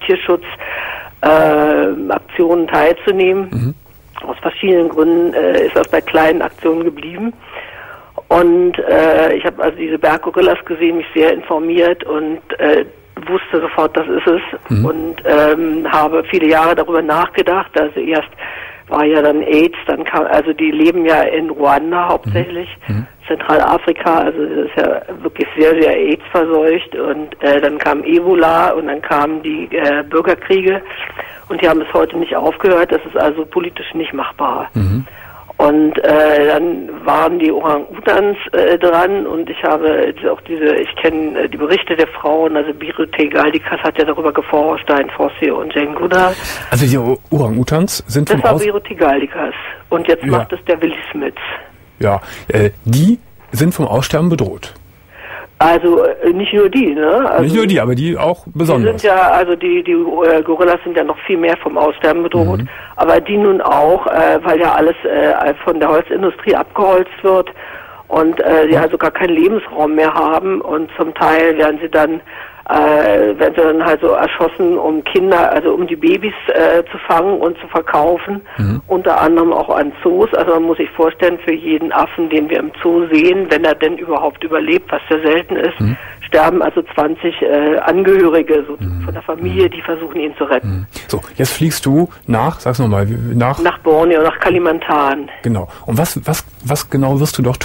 Tierschutzaktionen äh, teilzunehmen. Mhm. Aus verschiedenen Gründen äh, ist das bei kleinen Aktionen geblieben. Und äh, ich habe also diese Berggorillas gesehen, mich sehr informiert und äh, wusste sofort, das ist es. Mhm. Und ähm, habe viele Jahre darüber nachgedacht. Also erst war ja dann AIDS, dann kam, also die leben ja in Ruanda hauptsächlich, mhm. Zentralafrika, also das ist ja wirklich sehr, sehr AIDS verseucht. Und äh, dann kam Ebola und dann kamen die äh, Bürgerkriege und die haben bis heute nicht aufgehört. Das ist also politisch nicht machbar. Mhm. Und äh, dann waren die Orang-Utans äh, dran und ich habe auch diese, ich kenne äh, die Berichte der Frauen, also Birute Galdikas hat ja darüber geforscht, Dian Fossey und Jane Goodall. Also die Orang-Utans sind vom Das war Aus... Birute Galdikas und jetzt Ja. macht es der Willi Smith. Ja, äh, die sind vom Aussterben bedroht. Also äh, nicht nur die, ne? Also, Nicht nur die, aber die auch die besonders. sind ja, also die die äh, Gorillas sind ja noch viel mehr vom Aussterben bedroht, Mhm. aber die nun auch, äh, weil ja alles äh, von der Holzindustrie abgeholzt wird und äh, sie also gar keinen Lebensraum mehr haben und zum Teil werden sie dann äh, werden sie dann halt so erschossen, um Kinder, also um die Babys äh, zu fangen und zu verkaufen, mhm. unter anderem auch an Zoos. Also man muss sich vorstellen, für jeden Affen, den wir im Zoo sehen, wenn er denn überhaupt überlebt, was sehr selten ist, mhm. sterben also zwanzig äh, Angehörige so mhm. von der Familie, die versuchen, ihn zu retten. Mhm. So, jetzt fliegst du nach, sag's nochmal, nach... Nach Borneo, nach Kalimantan. Genau. Und was, was, was genau wirst du dort tun?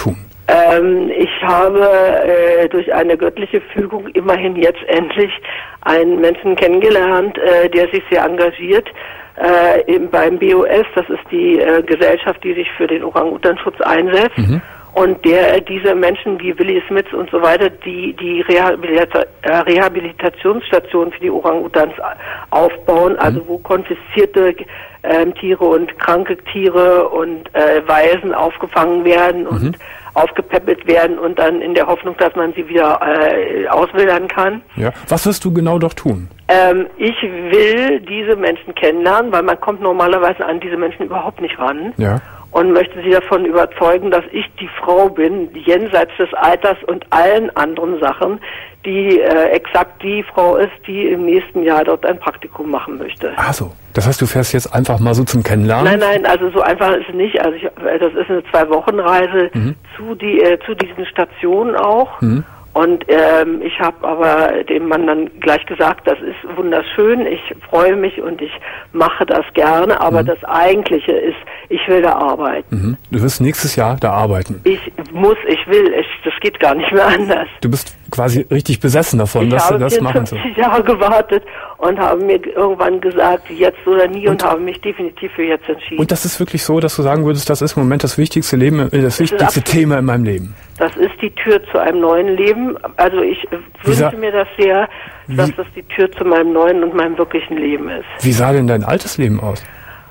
Ähm, ich habe äh, durch eine göttliche Fügung immerhin jetzt endlich einen Menschen kennengelernt, äh, der sich sehr engagiert äh, eben beim B O S, das ist die äh, Gesellschaft, die sich für den Orang-Utan-Schutz einsetzt. Mhm. Und der diese Menschen wie Willi Smits und so weiter, die die Rehabilita äh, Rehabilitationsstationen für die Orang-Utans aufbauen, also mhm. wo konfiszierte ähm, Tiere und kranke Tiere und äh, Waisen aufgefangen werden und mhm. aufgepäppelt werden und dann in der Hoffnung, dass man sie wieder äh, auswildern kann. Ja. Was wirst du genau dort tun? Ähm, ich will diese Menschen kennenlernen, weil man kommt normalerweise an diese Menschen überhaupt nicht ran. Ja. Und möchte sie davon überzeugen, dass ich die Frau bin, jenseits des Alters und allen anderen Sachen, die äh, exakt die Frau ist, die im nächsten Jahr dort ein Praktikum machen möchte. Ach so, das heißt, du fährst jetzt einfach mal so zum Kennenlernen? Nein, nein, also so einfach ist es nicht. Also ich, das ist eine Zwei-Wochen-Reise mhm. zu, die, äh, zu diesen Stationen auch. Mhm. Und ähm, ich habe aber dem Mann dann gleich gesagt, das ist wunderschön, ich freue mich und ich mache das gerne, aber mhm. das Eigentliche ist, ich will da arbeiten. Mhm. Du wirst nächstes Jahr da arbeiten? Ich muss, ich will, ich, das geht gar nicht mehr anders. Du bist quasi richtig besessen davon, ich dass du das machen sollst. Ich habe vierundfünfzig Jahre gewartet und habe mir irgendwann gesagt, jetzt oder nie und, und habe mich definitiv für jetzt entschieden. Und das ist wirklich so, dass du sagen würdest, das ist im Moment das wichtigste Leben, das, das wichtigste Thema in meinem Leben? Das ist die Tür zu einem neuen Leben. Also ich wünsche mir das sehr, dass wie, das die Tür zu meinem neuen und meinem wirklichen Leben ist. Wie sah denn dein altes Leben aus?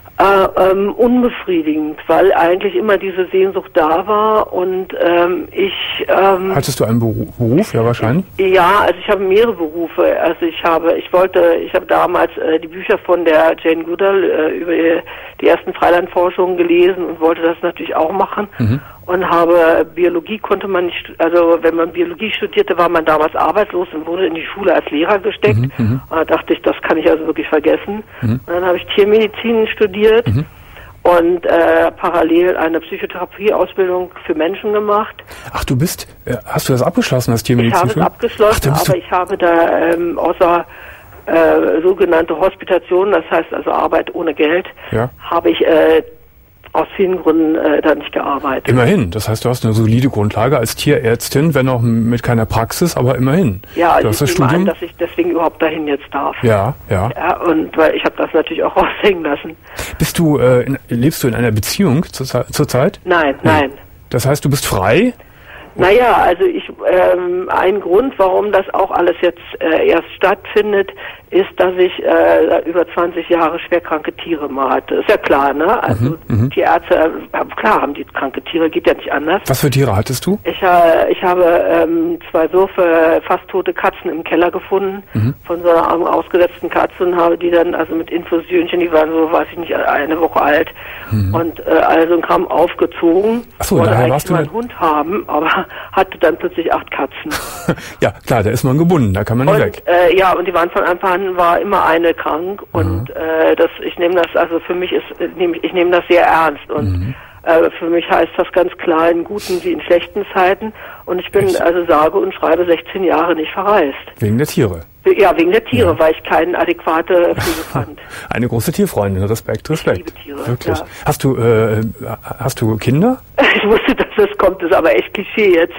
Äh, ähm, unbefriedigend, weil eigentlich immer diese Sehnsucht da war und ähm, ich... Ähm, Hattest du einen Beruf? Ja, wahrscheinlich. Ja, also ich habe mehrere Berufe. Also ich habe, ich wollte, ich habe damals äh, die Bücher von der Jane Goodall äh, über die ersten Freilandforschungen gelesen und wollte das natürlich auch machen. Mhm. Und habe Biologie konnte man nicht, also wenn man Biologie studierte, war man damals arbeitslos und wurde in die Schule als Lehrer gesteckt. Mhm, und da dachte ich, das kann ich also wirklich vergessen. Mhm. Und dann habe ich Tiermedizin studiert mhm. und äh, parallel eine Psychotherapieausbildung für Menschen gemacht. Ach, du bist, äh, hast du das abgeschlossen als Tiermedizin? Ich habe es abgeschlossen, Ach, aber ich habe da ähm, außer äh, sogenannte Hospitation, das heißt also Arbeit ohne Geld, ja. habe ich äh, aus vielen Gründen äh, da nicht gearbeitet. Immerhin, das heißt, du hast eine solide Grundlage als Tierärztin, wenn auch mit keiner Praxis, aber immerhin. Ja, du ich hast das nehme Studium. an, dass ich deswegen überhaupt dahin jetzt darf. Ja, ja. Ja, und weil ich habe das natürlich auch raushängen lassen. Bist du, äh, in, lebst du in einer Beziehung zur, zur Zeit? Nein, nee. nein. Das heißt, du bist frei? Naja, also ich ähm, ein Grund, warum das auch alles jetzt äh, erst stattfindet, ist, dass ich äh, über zwanzig Jahre schwerkranke Tiere mal hatte. Ist ja klar, ne? Also mhm, Tierärzte, äh, klar haben die kranke Tiere, geht ja nicht anders. Was für Tiere hattest du? Ich, äh, ich habe ähm, zwei Würfe fast tote Katzen im Keller gefunden, mhm. von so einer ausgesetzten Katze und habe die dann also mit Infusionchen, die waren so, weiß ich nicht, eine Woche alt mhm. und äh, also ein Kram aufgezogen. Ach so, wollte daher eigentlich warst du mal einen Hund haben, aber hatte dann plötzlich acht Katzen. Ja, klar, da ist man gebunden, da kann man nicht und, weg. Äh, ja, und die waren von Anfang an, war immer eine krank und mhm. äh, das, ich nehme das, also für mich ist, nehm, ich nehme das sehr ernst und mhm. äh, für mich heißt das ganz klar in guten wie in schlechten Zeiten und ich bin Echt? also sage und schreibe sechzehn Jahre nicht verreist. Wegen der Tiere? Ja, wegen der Tiere, ja. weil ich keine adäquate Pflege fand. Eine große Tierfreundin, Respekt, Respekt. Ich liebe Tiere, Wirklich. Ja. Hast du, äh, hast du Kinder? Ich wusste, dass das kommt, das ist aber echt Klischee jetzt.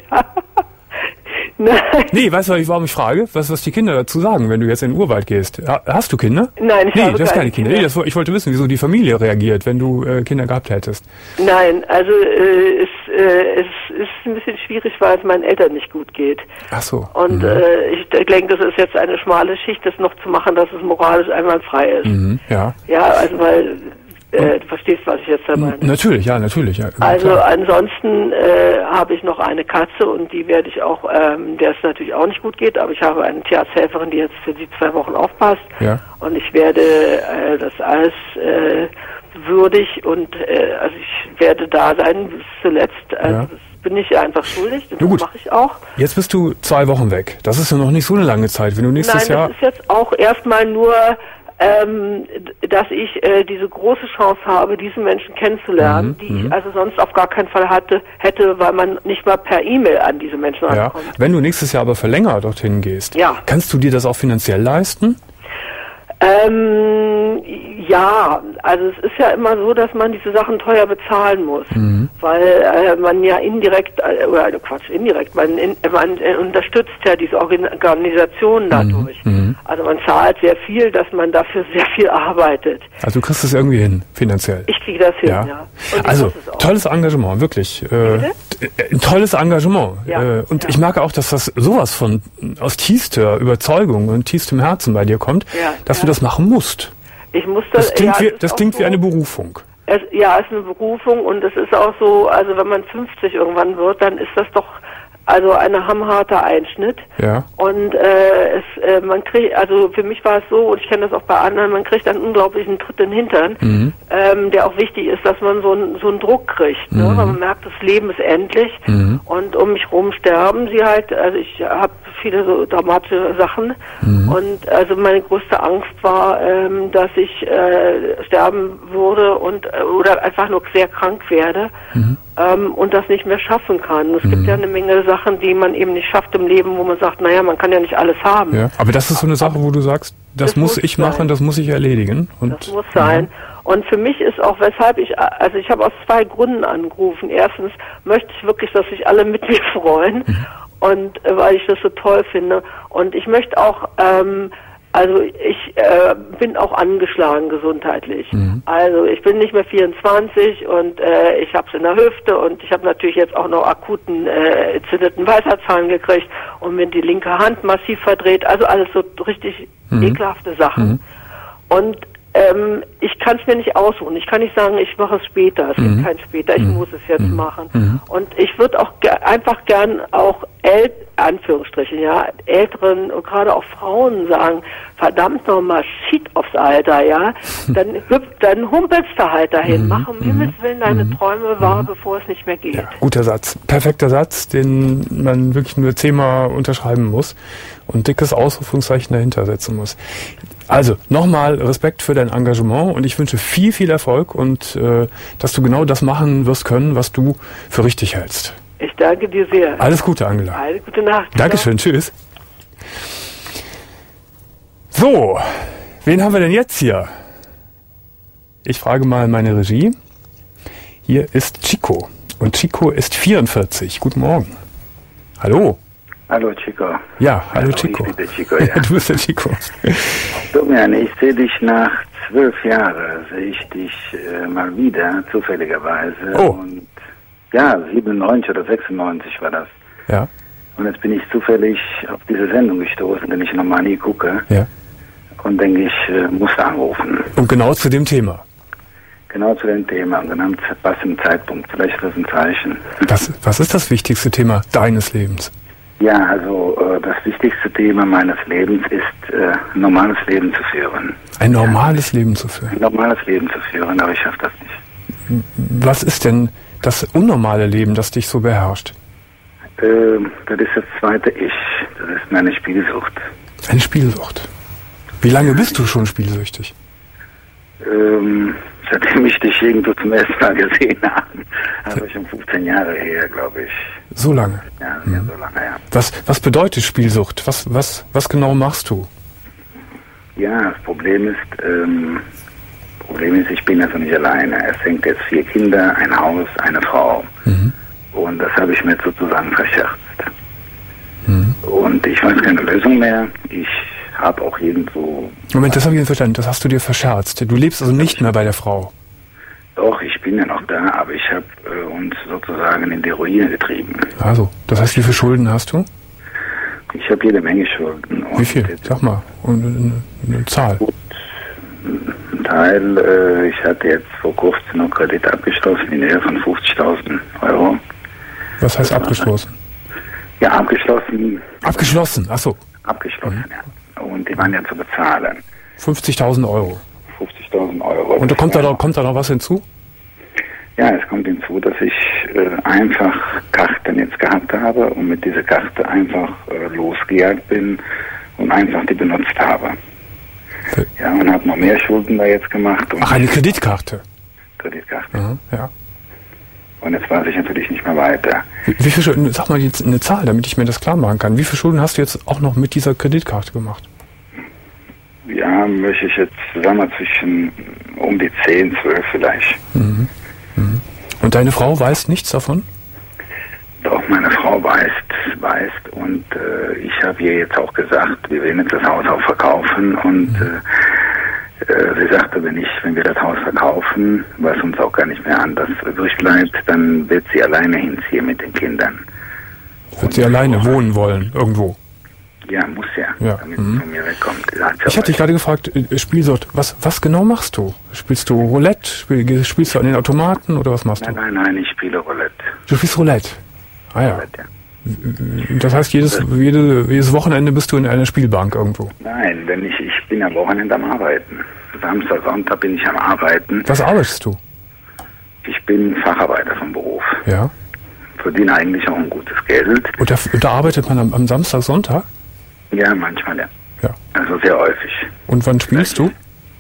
Nein. Nee, weißt du, warum ich frage? Was, was die Kinder dazu sagen, wenn du jetzt in den Urwald gehst? Hast du Kinder? Nein, ich nee, habe du hast keine Kinder. Kinder. Nee, das, ich wollte wissen, wieso die Familie reagiert, wenn du äh, Kinder gehabt hättest. Nein, also äh, es, äh, es ist ein bisschen schwierig, weil es meinen Eltern nicht gut geht. Ach so. Und mhm. äh, ich denke, das ist jetzt eine schmale Schicht, das noch zu machen, dass es moralisch einwandfrei ist. Mhm, ja. Ja, also weil... Äh, du verstehst, was ich jetzt da meine. Natürlich, ja, natürlich. Ja, also klar. ansonsten äh, habe ich noch eine Katze und die werde ich auch, ähm, der es natürlich auch nicht gut geht, aber ich habe eine Tierarzthelferin, die jetzt für die zwei Wochen aufpasst. Ja. Und ich werde äh, das alles äh, würdig und äh, also ich werde da sein bis zuletzt. Also ja. das bin ich einfach schuldig und ja, das mache ich auch. Jetzt bist du zwei Wochen weg. Das ist ja noch nicht so eine lange Zeit. Wenn du nächstes Nein, Jahr... das ist jetzt auch erstmal nur... Ähm, dass ich äh, diese große Chance habe, diese Menschen kennenzulernen, mhm, die ich also sonst auf gar keinen Fall hatte, hätte, weil man nicht mal per E-Mail an diese Menschen ja. rankommt. Wenn du nächstes Jahr aber für länger dorthin gehst, ja. kannst du dir das auch finanziell leisten? Ähm, ja, also es ist ja immer so, dass man diese Sachen teuer bezahlen muss, mhm. weil äh, man ja indirekt, äh, oder Quatsch, indirekt, man, in, man äh, unterstützt ja diese Organisation dadurch. Mhm. Also man zahlt sehr viel, dass man dafür sehr viel arbeitet. Also du kriegst es irgendwie hin, finanziell. Ich kriege das hin, ja. ja. Also tolles Engagement, wirklich. Äh, ein tolles Engagement. Ja. Äh, und ja. ich merke auch, dass das sowas von aus tiefster Überzeugung und tiefstem Herzen bei dir kommt, ja. dass ja. du das machen musst. Ich muss das, das klingt, ja, wie, das klingt so, wie eine Berufung. Es, ja, es ist eine Berufung und es ist auch so, also wenn man fünfzig irgendwann wird, dann ist das doch also ein hammerharter Einschnitt. Ja. Und äh, es, äh, man kriegt, also für mich war es so, und ich kenne das auch bei anderen, man kriegt einen unglaublichen Tritt in den Hintern, mhm. ähm, der auch wichtig ist, dass man so, ein, so einen Druck kriegt, ne? Mhm. Weil man merkt, das Leben ist endlich mhm. und um mich rum sterben sie halt, also ich habe viele so dramatische Sachen mhm. und also meine größte Angst war, ähm, dass ich äh, sterben würde und äh, oder einfach nur sehr krank werde. Mhm. Ähm, und das nicht mehr schaffen kann. Es mhm. gibt ja eine Menge Sachen, die man eben nicht schafft im Leben, wo man sagt, naja, man kann ja nicht alles haben. Ja, aber das ist so eine Sache, wo du sagst, das, das muss ich sein. machen, das muss ich erledigen. Und, das muss sein. Ja. Und für mich ist auch, weshalb ich, also ich habe aus zwei Gründen angerufen. Erstens möchte ich wirklich, dass sich alle mit mir freuen mhm. und äh, weil ich das so toll finde. Und ich möchte auch, ähm, also ich äh, bin auch angeschlagen gesundheitlich. Mhm. Also ich bin nicht mehr vierundzwanzig und äh, ich habe es in der Hüfte und ich habe natürlich jetzt auch noch akuten äh, entzündeten Weisheitszahn gekriegt und mir die linke Hand massiv verdreht. Also alles so richtig mhm. ekelhafte Sachen. Mhm. Und ähm, ich kann es mir nicht aussuchen. Ich kann nicht sagen, ich mache es später. Es mhm. gibt kein später. Ich mhm. muss es jetzt mhm. machen. Mhm. Und ich würde auch ge- einfach gern auch äl- Anführungsstrichen, ja, Älteren und gerade auch Frauen sagen, verdammt nochmal, shit aufs Alter, ja. Dann hüpf, dann humpelst du halt dahin. Mhm. Mach um mhm. Himmels Willen deine mhm. Träume wahr, mhm. bevor es nicht mehr geht. Ja, guter Satz. Perfekter Satz, den man wirklich nur zehnmal unterschreiben muss und dickes Ausrufungszeichen dahinter setzen muss. Also, nochmal Respekt für dein Engagement und ich wünsche viel, viel Erfolg und äh, dass du genau das machen wirst können, was du für richtig hältst. Ich danke dir sehr. Alles Gute, Angela. Eine gute Nacht. Dankeschön, ciao. Tschüss. So, wen haben wir denn jetzt hier? Ich frage mal meine Regie. Hier ist Chico und Chico ist vierundvierzig. Guten Morgen. Hallo. Hallo Chico. Ja, hallo, hallo Chico. Ich bin der Chico, ja. Du bist der Chico. Domian, ich sehe dich nach zwölf Jahren, sehe ich dich äh, mal wieder, zufälligerweise. Oh. Und ja, siebenundneunzig oder sechsundneunzig war das. Ja. Und jetzt bin ich zufällig auf diese Sendung gestoßen, den ich nochmal nie gucke. Ja. Und denke ich, äh, muss anrufen. Und genau zu dem Thema. Genau zu dem Thema, und dann am passenden Zeitpunkt. Vielleicht ist das ein Zeichen. Was, was ist das wichtigste Thema deines Lebens? Ja, also äh, das wichtigste Thema meines Lebens ist, äh, ein normales Leben zu führen. Ein normales ja. Leben zu führen? Ein normales Leben zu führen, aber ich schaffe das nicht. Was ist denn das unnormale Leben, das dich so beherrscht? Äh, das ist das zweite Ich. Das ist meine Spielsucht. Eine Spielsucht? Wie lange bist du schon spielsüchtig? Ähm, seitdem ich dich irgendwo zum ersten Mal gesehen habe. Also schon fünfzehn Jahre her, glaube ich. So lange? Ja, ja mhm. so lange, ja. Was, was bedeutet Spielsucht? Was, was, was genau machst du? Ja, das Problem ist, ähm, Problem ist, ich bin also nicht alleine. Es sind jetzt vier Kinder, ein Haus, eine Frau. Mhm. Und das habe ich mir sozusagen verscherzt. Mhm. Und ich weiß keine Lösung mehr. Ich habe auch irgendwo... Moment, das habe ich nicht verstanden. Das hast du dir verscherzt. Du lebst also nicht mehr bei der Frau. Doch, ich bin ja noch da, aber ich habe äh, uns sozusagen in die Ruine getrieben. Also, das heißt, wie viele Schulden hast du? Ich habe jede Menge Schulden. Wie viel? Sag mal, und eine, eine Zahl. Gut, ein Teil, äh, ich hatte jetzt vor kurzem noch Kredit abgeschlossen in Höhe von fünfzigtausend Euro. Was heißt abgeschlossen? Ja, abgeschlossen. Abgeschlossen, ach so. Abgeschlossen, mhm. ja. Und die waren ja zu bezahlen. fünfzigtausend Euro. fünfzigtausend Euro. Und da kommt, da noch, kommt da noch was hinzu? Ja, es kommt hinzu, dass ich äh, einfach Karten jetzt gehabt habe und mit dieser Karte einfach äh, losgejagt bin und einfach die benutzt habe. Okay. Ja, und habe noch mehr Schulden da jetzt gemacht. Und Ach, eine Kreditkarte? Kreditkarte. Aha, ja. Und jetzt weiß ich natürlich nicht mehr weiter. Wie, wie viel Schulden, sag mal jetzt eine Zahl, damit ich mir das klar machen kann. Wie viele Schulden hast du jetzt auch noch mit dieser Kreditkarte gemacht? Ja, ja, möchte ich jetzt, sagen wir, zwischen um die zehn, zwölf vielleicht. Mhm. Mhm. Und deine Frau weiß nichts davon? Doch, meine Frau weiß, weiß und äh, ich habe ihr jetzt auch gesagt, wir werden jetzt das Haus auch verkaufen und mhm. äh, äh, sie sagte, wenn ich, wenn wir das Haus verkaufen, was uns auch gar nicht mehr anders übrig bleibt, dann wird sie alleine hinziehen mit den Kindern. Wird und sie alleine wohnen wollen, irgendwo? Ja, muss ja, ja. damit mhm. sie von mir wegkommt. Ich hatte dich gerade gefragt, Spielsort, was, was genau machst du? Spielst du Roulette? Spiel, spielst du an den Automaten oder was machst nein, du? Nein, nein, ich spiele Roulette. Du spielst Roulette? Ah ja. Roulette, ja. Das heißt, jedes, jede, jedes Wochenende bist du in einer Spielbank irgendwo? Nein, denn ich, ich bin am Wochenende am Arbeiten. Samstag, Sonntag bin ich am Arbeiten. Was arbeitest du? Ich bin Facharbeiter vom Beruf. Ja. Verdiene eigentlich auch ein gutes Geld. Und da, und da arbeitet man am, am Samstag, Sonntag? Ja, manchmal, ja. Ja. Also sehr häufig. Und wann spielst du?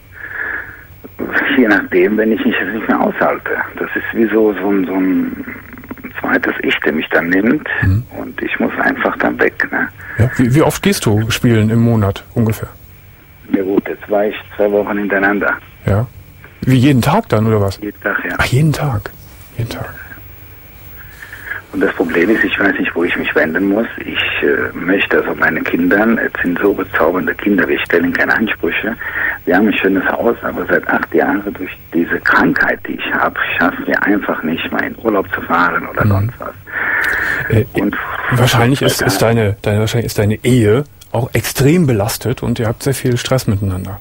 Je nachdem, wenn ich mich jetzt nicht mehr aushalte. Das ist wie so, so, ein, so ein zweites Ich, der mich dann nimmt. Mhm. Und ich muss einfach dann weg. Ne? Ja. Wie, wie oft gehst du spielen im Monat ungefähr? Ja gut, jetzt war ich zwei Wochen hintereinander. Ja. Wie jeden Tag dann, oder was? Jeden Tag, ja. Ach, jeden Tag. Jeden Tag. Und das Problem ist, ich weiß nicht, wo ich mich wenden muss. Ich äh, möchte also meine Kindern, es sind so bezaubernde Kinder, wir stellen keine Ansprüche. Wir haben ein schönes Haus, aber seit acht Jahren durch diese Krankheit, die ich habe, schaffen wir einfach nicht mal in Urlaub zu fahren oder mhm. sonst was. Äh, und wahrscheinlich ist, ist deine, deine, wahrscheinlich ist deine Ehe auch extrem belastet und ihr habt sehr viel Stress miteinander.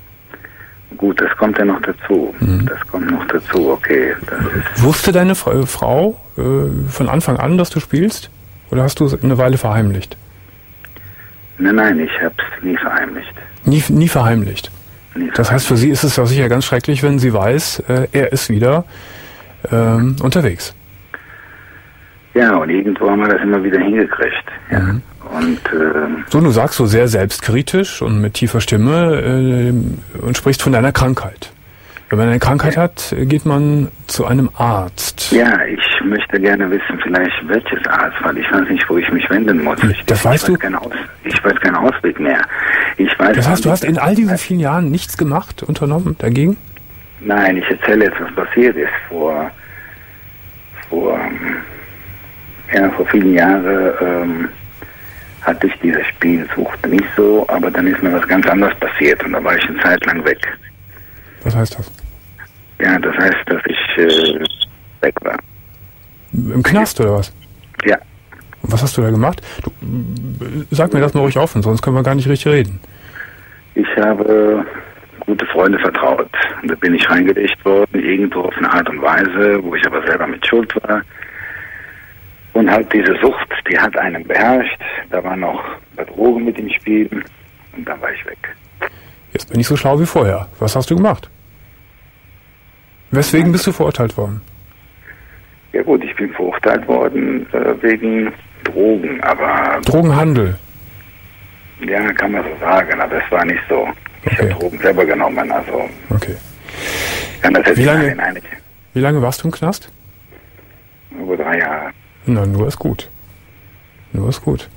Gut, das kommt ja noch dazu. Mhm. Das kommt noch dazu, okay. Das ist Wusste deine Fra- Frau äh, von Anfang an, dass du spielst? Oder hast du es eine Weile verheimlicht? Nein, nein, ich habe es nie verheimlicht. Nie, nie verheimlicht? Nie das heißt, für sie ist es ja sicher ganz schrecklich, wenn sie weiß, äh, er ist wieder ähm, unterwegs. Ja, und irgendwo haben wir das immer wieder hingekriegt. Ja. Mhm. Und, ähm, so, du sagst so sehr selbstkritisch und mit tiefer Stimme äh, und sprichst von deiner Krankheit. Wenn man eine Krankheit ja. hat, geht man zu einem Arzt. Ja, ich möchte gerne wissen, vielleicht welches Arzt, weil ich weiß nicht, wo ich mich wenden muss. Ich, das ich weißt weiß du? Keinen Aus, ich weiß keinen Ausweg mehr. Ich weiß das heißt, du hast in all diesen vielen Jahren nichts gemacht, unternommen dagegen? Nein, ich erzähle jetzt, was passiert ist. Vor, vor, ja, vor vielen Jahren ähm, hatte ich diese Spielsucht nicht so, aber dann ist mir was ganz anderes passiert und da war ich eine Zeit lang weg. Was heißt das? Ja, das heißt, dass ich äh, weg war. Im Knast oder was? Ja. Und was hast du da gemacht? Du, sag mir das mal ruhig offen, sonst können wir gar nicht richtig reden. Ich habe gute Freunde vertraut. Und da bin ich reingelegt worden, irgendwo auf eine Art und Weise, wo ich aber selber mit Schuld war. Und halt diese Sucht, die hat einen beherrscht. Da war noch Drogen mit im Spiel und dann war ich weg. Jetzt bin ich so schlau wie vorher. Was hast du gemacht? Weswegen bist du verurteilt worden? Ja gut, ich bin verurteilt worden äh, wegen Drogen, aber... Drogenhandel? Ja, kann man so sagen, aber es war nicht so. Ich okay. habe Drogen selber genommen, also... Okay. Kann das jetzt wie, lange, nein, nein, wie lange warst du im Knast? Über drei Jahre. Na, nur ist gut. Nur ist gut.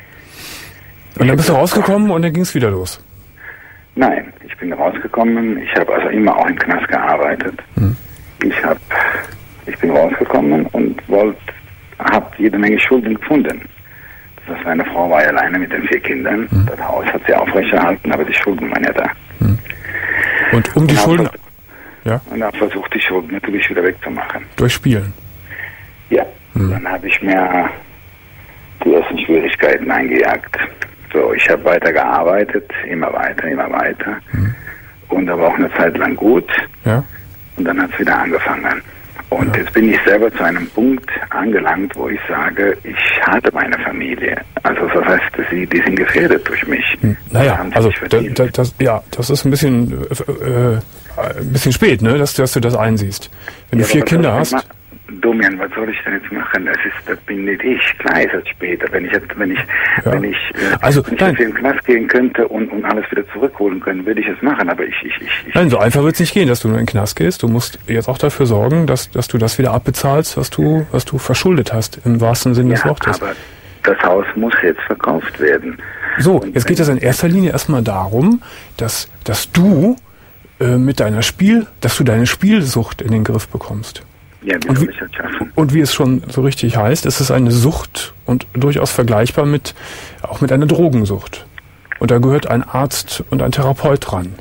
Und dann bist du rausgekommen und dann ging es wieder los? Nein, ich bin rausgekommen. Ich habe also immer auch im Knast gearbeitet. Hm. Ich habe, ich bin rausgekommen und wollte, habe jede Menge Schulden gefunden. Das heißt, meine Frau war ja alleine mit den vier Kindern. Hm. Das Haus hat sie aufrechterhalten, aber die Schulden waren ja da. Hm. Und um die und Schulden... Versucht, ja? Und habe versucht, die Schulden natürlich wieder wegzumachen. Durch Spielen? Ja. Hm. Dann habe ich mir die ersten Schwierigkeiten eingejagt. So, ich habe weiter gearbeitet, immer weiter, immer weiter. Mhm. Und aber auch eine Zeit lang gut. Ja. Und dann hat es wieder angefangen. Und ja. jetzt bin ich selber zu einem Punkt angelangt, wo ich sage, ich hatte meine Familie. Also das heißt, die, die sind gefährdet durch mich. Naja, also da, da, das, ja, das ist ein bisschen, äh, ein bisschen spät, ne, dass, dass du das einsiehst. Wenn ja, du vier Kinder hast... Domian, was soll ich denn jetzt machen? Das ist, das bin nicht ich. Klar ist es später. Wenn ich jetzt, wenn ich, ja. wenn ich, äh, also, wenn ich jetzt in den Knast gehen könnte und, und alles wieder zurückholen können, würde ich es machen. Aber ich, ich, ich, ich Nein, so einfach wird es nicht gehen, dass du nur in den Knast gehst. Du musst jetzt auch dafür sorgen, dass, dass du das wieder abbezahlst, was du, was du verschuldet hast, im wahrsten Sinne ja, des Wortes. Aber das Haus muss jetzt verkauft werden. So, jetzt geht es in erster Linie erstmal darum, dass, dass du äh, mit deiner Spiel, dass du deine Spielsucht in den Griff bekommst. Ja, wie und soll wie, ich das schaffen? Und wie es schon so richtig heißt, ist es eine Sucht und durchaus vergleichbar mit, auch mit einer Drogensucht. Und da gehört ein Arzt und ein Therapeut dran.